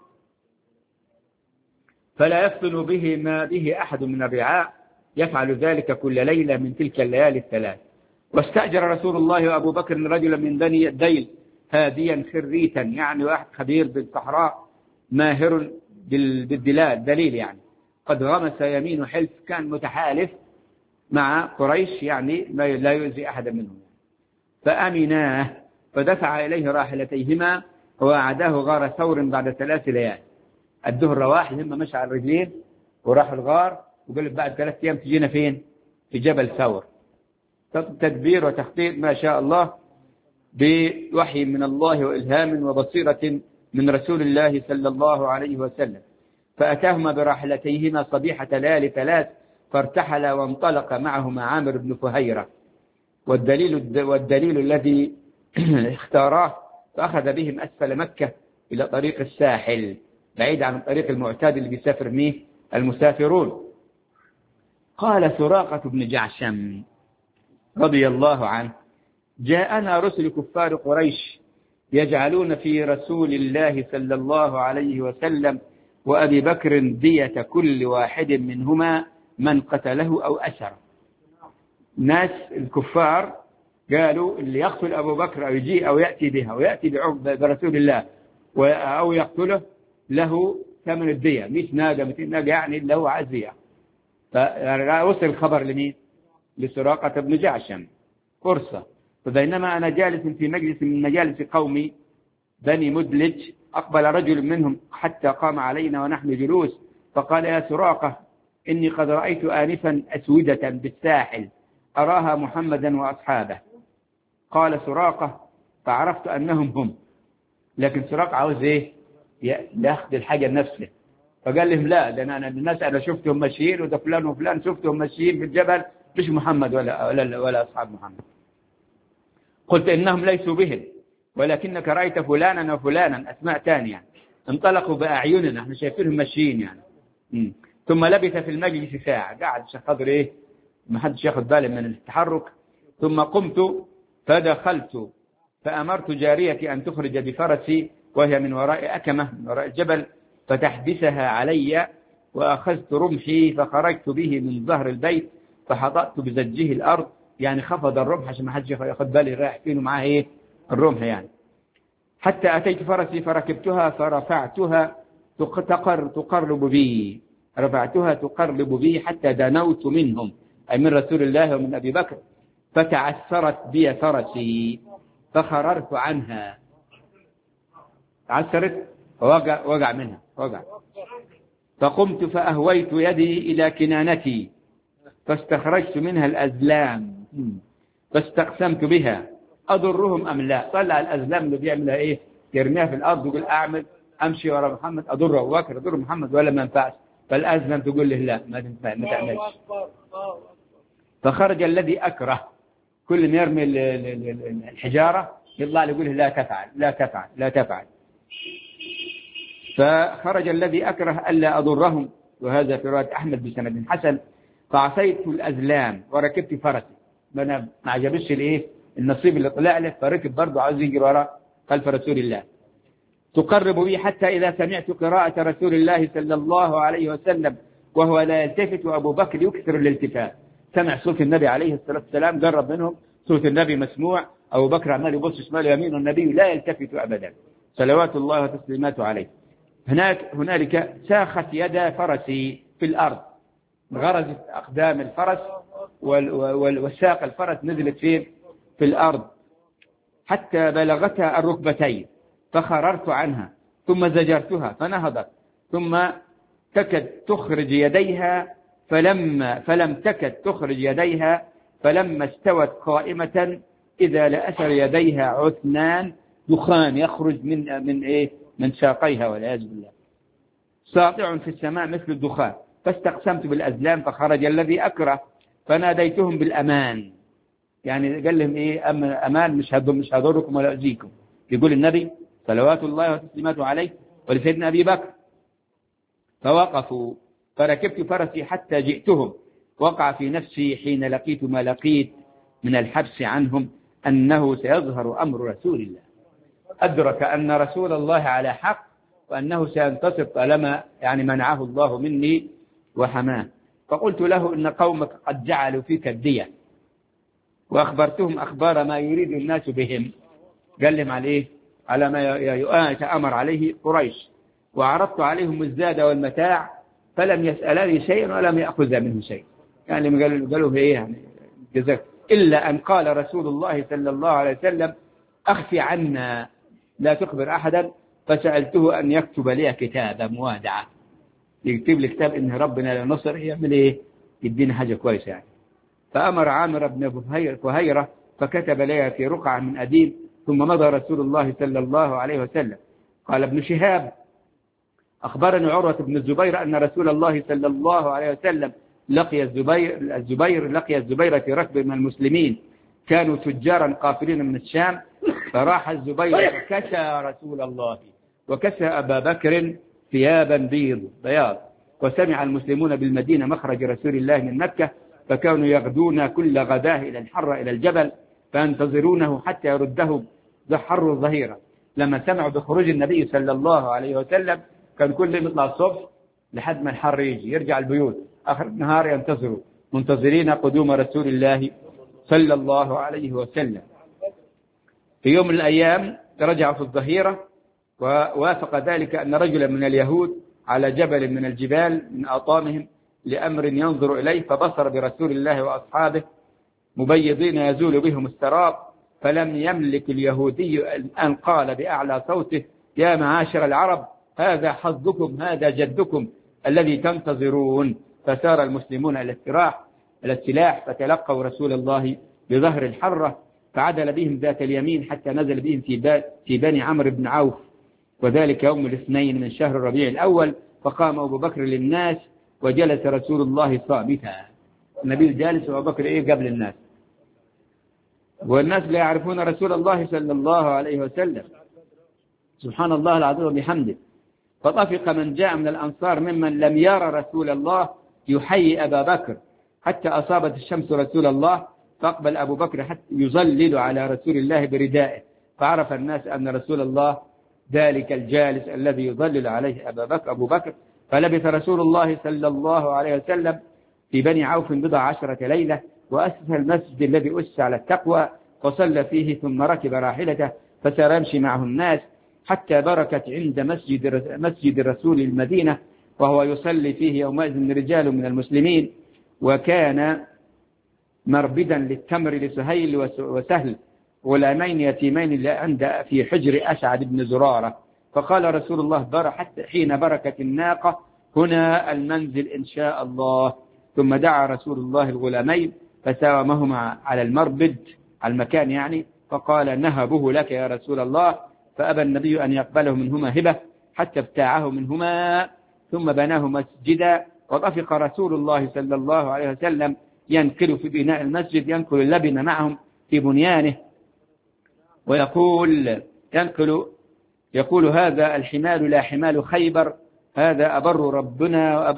فلا يفطن به ما به أحد من الرعاء، يفعل ذلك كل ليلة من تلك الليالي الثلاث. واستأجر رسول الله وأبو بكر رجلا من بني الديل هاديا خريتا، يعني واحد خبير بالصحراء ماهر بالدلال دليل، يعني قد غمس يمين حلف، كان متحالف مع قريش، يعني لا يؤذي أحدا منهم. فأمناه فدفع إليه راحلتيهما ووعداه غار ثور بعد 3 ليال. الدهر رواح هم مشى على الرجلين وراح الغار، وقال بعد 3 أيام تجينا فين؟ في جبل ثور. تدبير وتخطيط ما شاء الله بوحي من الله وإلهام وبصيرة من رسول الله صلى الله عليه وسلم. فأتاهما براحلتيهما صبيحة ليالي 3، فارتحل وانطلق معهما عامر بن فهيرة، والدليل الذي اختاراه، فأخذ بهم أسفل مكة إلى طريق الساحل، بعيد عن الطريق المعتاد اللي بيسافر به المسافرون. قال سراقة بن جعشم رضي الله عنه: جاءنا رسل كفار قريش يجعلون في رسول الله صلى الله عليه وسلم وأبي بكر دية كل واحد منهما من قتله أو أسر. ناس الكفار قالوا اللي يقتل أبو بكر أو يجي أو يأتي بها ويأتي برسول الله أو يقتله له ثمن الدية، 100 ناقة 200 ناقة، يعني له عزية. فوصل الخبر لمين؟ لسراقة بن جعشم فرصة. فبينما أنا جالس في مجلس من مجالس قومي بني مدلج، أقبل رجل منهم حتى قام علينا ونحن جلوس، فقال: يا سراقة، إني قد رأيت آنفا أسودة بالساحل أراها محمدا وأصحابه. قال سراقة: فعرفت أنهم هم. لكن سراقة عاوز إيه؟ ياخذ الحاجة لنفسه، فقال لهم: لا، ده أنا الناس أنا شفتهم ماشيين، وده فلان وفلان شفتهم ماشيين في الجبل، مش محمد ولا أصحاب محمد. قلت: إنهم ليسوا بهم، ولكنك رأيت فلانا وفلانا، أسماء ثانية، انطلقوا بأعيننا، احنا شايفينهم ماشيين يعني. ثم لبث في المجلس ساعة، قاعد خضر إيه، ما حدش ياخذ باله من التحرك. ثم قمت فدخلت فأمرت جاريتي أن تخرج بفرسي، وهي من وراء أكمة من وراء الجبل، فتحبسها علي، وأخذت رمحي فخرجت به من ظهر البيت، فحطأت بزجه الأرض، يعني خفض الرمح عشان ما حدش ياخذ باله رايح فين ومعاه إيه الرمح يعني. حتى أتيت فرسي فركبتها فرفعتها تقرب بي، رفعتها تقرب بي حتى دنوت منهم، أي من رسول الله ومن أبي بكر، فتعثرت بي فرسي فخررت عنها، تعثرت وقع منها وقع. فقمت فأهويت يدي إلى كنانتي فاستخرجت منها الأزلام فاستقسمت بها أضرهم أم لا. طلع الأزلام اللي بيعملها إيه، يرميها في الأرض ويقول أعمل أمشي ورا محمد أضر أبو بكر أضر محمد ولا ما ينفعش. فالأزلام تقول له لا ما تنفع ما تعملش. فخرج الذي أكره، كل ما يرمي الحجارة يطلع له يقول له لا تفعل لا تفعل لا تفعل. فخرج الذي أكره ألا أضرهم، وهذا في رواية أحمد بسند حسن. فعصيت الأزلام وركبت فرسي، أنا ما عجبش الإيه النصيب اللي طلع له، فركب برضه عاوز يجري وراء خلف رسول الله. تقرب بي حتى إذا سمعت قراءة رسول الله صلى الله عليه وسلم وهو لا يلتفت، وأبو بكر يكثر الالتفات. سمع صوت النبي عليه الصلاة والسلام، قرب منهم، صوت النبي مسموع، أبو بكر عمال يبص شمال يمين، والنبي لا يلتفت أبدا صلوات الله وتسليماته عليه. هنالك ساخت يد فرسي في الأرض، غرزت أقدام الفرس والساق الفرس نزلت في الأرض حتى بلغتها الركبتين، فخررت عنها ثم زجرتها فنهضت، ثم تكد تخرج يديها فلم تكد تخرج يديها، فلما استوت قائمة إذا لأثر يديها عثنان دخان يخرج من ساقيها والعياذ بالله، ساطع في السماء مثل الدخان. فاستقسمت بالأزلام فخرج الذي أكره، فناديتهم بالأمان، يعني قال لهم إيه أمان، مش هضركم ولا أذيكم، يقول النبي صلوات الله وتسليماته عليه ولسيدنا أبي بكر. فوقفوا فركبت فرسي حتى جئتهم. وقع في نفسي حين لقيت ما لقيت من الحبس عنهم أنه سيظهر أمر رسول الله. أدرك أن رسول الله على حق، وأنه سينتصر طالما يعني منعه الله مني وحماه. فقلت له إن قومك قد جعلوا فيك الدية، وأخبرتهم أخبار ما يريد الناس بهم. قال لهم على إيه؟ على ما يتأمر عليه قريش، وعرضت عليهم الزاد والمتاع فلم يسألني شيئا ولم يأخذ منه شيء. يعني قالوا إيه يعني جزاك، إلا أن قال رسول الله صلى الله عليه وسلم أخفي عنا لا تخبر أحدا، فسألته أن يكتب لي كتابا موادعة، يكتب لي كتاب إن ربنا لنصر، يعمل إيه؟ يدينا حاجة كويسة يعني. فأمر عامر بن فهيرة فكتب لي في رقعة من أديم، ثم مضى رسول الله صلى الله عليه وسلم. قال ابن شهاب أخبرني عروة بن الزبير أن رسول الله صلى الله عليه وسلم لقي الزبير في ركب من المسلمين، كانوا تجارا قافلين من الشام، فراح الزبير فكسى رسول الله وكسى أبا بكر ثيابا بياض. وسمع المسلمون بالمدينة مخرج رسول الله من مكة، فكانوا يغدون كل غداه إلى الحر إلى الجبل، فينتظرونه حتى يرده حر الظهيرة. لما سمعوا بخروج النبي صلى الله عليه وسلم كان كل يوم يطلع الصبح لحد ما الحر يجي يرجع البيوت، آخر النهار ينتظروا منتظرين قدوم رسول الله صلى الله عليه وسلم. في يوم من الأيام رجعوا في الظهيرة، ووافق ذلك أن رجلا من اليهود على جبل من الجبال من أطامهم لأمر ينظر إليه، فبصر برسول الله وأصحابه مبيضين يزول بهم السراب، فلم يملك اليهودي أن قال بأعلى صوته يا معاشر العرب هذا حظكم، هذا جدكم الذي تنتظرون. فسار المسلمون إلى السلاح، فتلقوا رسول الله بظهر الحرة، فعدل بهم ذات اليمين حتى نزل بهم في بني عمرو بن عوف، وذلك يوم الاثنين من شهر الربيع الأول. فقام أبو بكر للناس وجلس رسول الله صامتا. النبي جالس وأبو بكر قبل الناس، والناس لا يعرفون رسول الله صلى الله عليه وسلم. سبحان الله العظيم وبحمده. فطفق من جاء من الأنصار ممن لم يرى رسول الله يحيي أبا بكر حتى أصابت الشمس رسول الله، فأقبل أبو بكر حتى يظلل على رسول الله بردائه، فعرف الناس أن رسول الله ذلك الجالس الذي يظلل عليه أبو بكر. فلبث رسول الله صلى الله عليه وسلم في بني عوف 19 ليلة، وأسس المسجد الذي أسس على التقوى، وصلى فيه ثم ركب راحلته فسار يمشي معه الناس حتى بركت عند مسجد رسول المدينة، وهو يصلي فيه يومئذ رجال من المسلمين، وكان مربدا للتمر لسهيل وسهل غلامين يتيمين عند في حجر أسعد بن زرارة. فقال رسول الله حتى حين بركت الناقة هنا المنزل إن شاء الله. ثم دعا رسول الله الغلامين فساومهما على المربد، على المكان يعني، فقال نهبه لك يا رسول الله، فأبى النبي أن يقبله منهما هبة حتى ابتاعه منهما، ثم بناه مسجدا. وطفق رسول الله صلى الله عليه وسلم ينقل في بناء المسجد، ينقل اللبن معهم في بنيانه، ويقول يقول هذا الحمال لا حمال خيبر، هذا أبر ربنا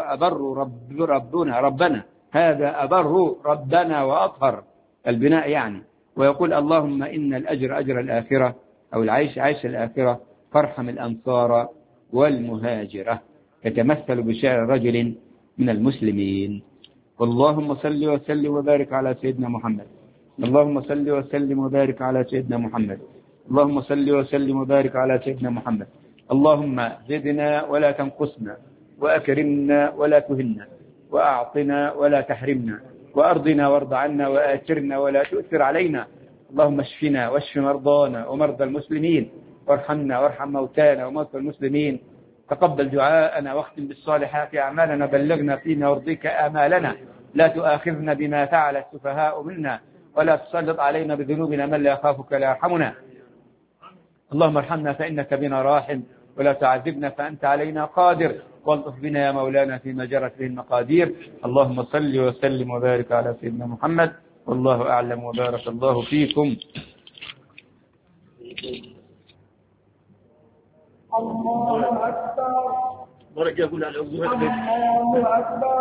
ربنا هذا أبر ربنا وأطهر البناء يعني. ويقول اللهم إن الأجر أجر الآخرة أو العيش عيش الآخرة، فارحم الأنصار والمهاجرة. يتمثل بشعر رجل من المسلمين. اللهم صل وسلم وبارك على سيدنا محمد. اللهم صل وسلم وبارك على سيدنا محمد. اللهم صل وسلم وبارك على سيدنا محمد. اللهم زدنا ولا تنقصنا، وأكرمنا ولا تهنا، وأعطنا ولا تحرمنا، وأرضنا وارض عنا، وآثرنا ولا تؤثر علينا. اللهم اشفنا واشف مرضانا ومرضى المسلمين، وارحمنا وارحم موتانا وموتى المسلمين. تقبل دعاءنا واختم بالصالحات أعمالنا، بلغنا فيما يرضيك آمالنا، لا تؤاخذنا بما فعل السفهاء منا، ولا تسلط علينا بذنوبنا من لا يخافك لا يرحمنا. اللهم ارحمنا فإنك بنا راحم، ولا تعذبنا فأنت علينا قادر، والطف بنا يا مولانا فيما جرت به المقادير. اللهم صل وسلم وبارك على سيدنا محمد، والله أعلم، وبارك الله فيكم. الله أكبر. برجع أقول على الله أكبر.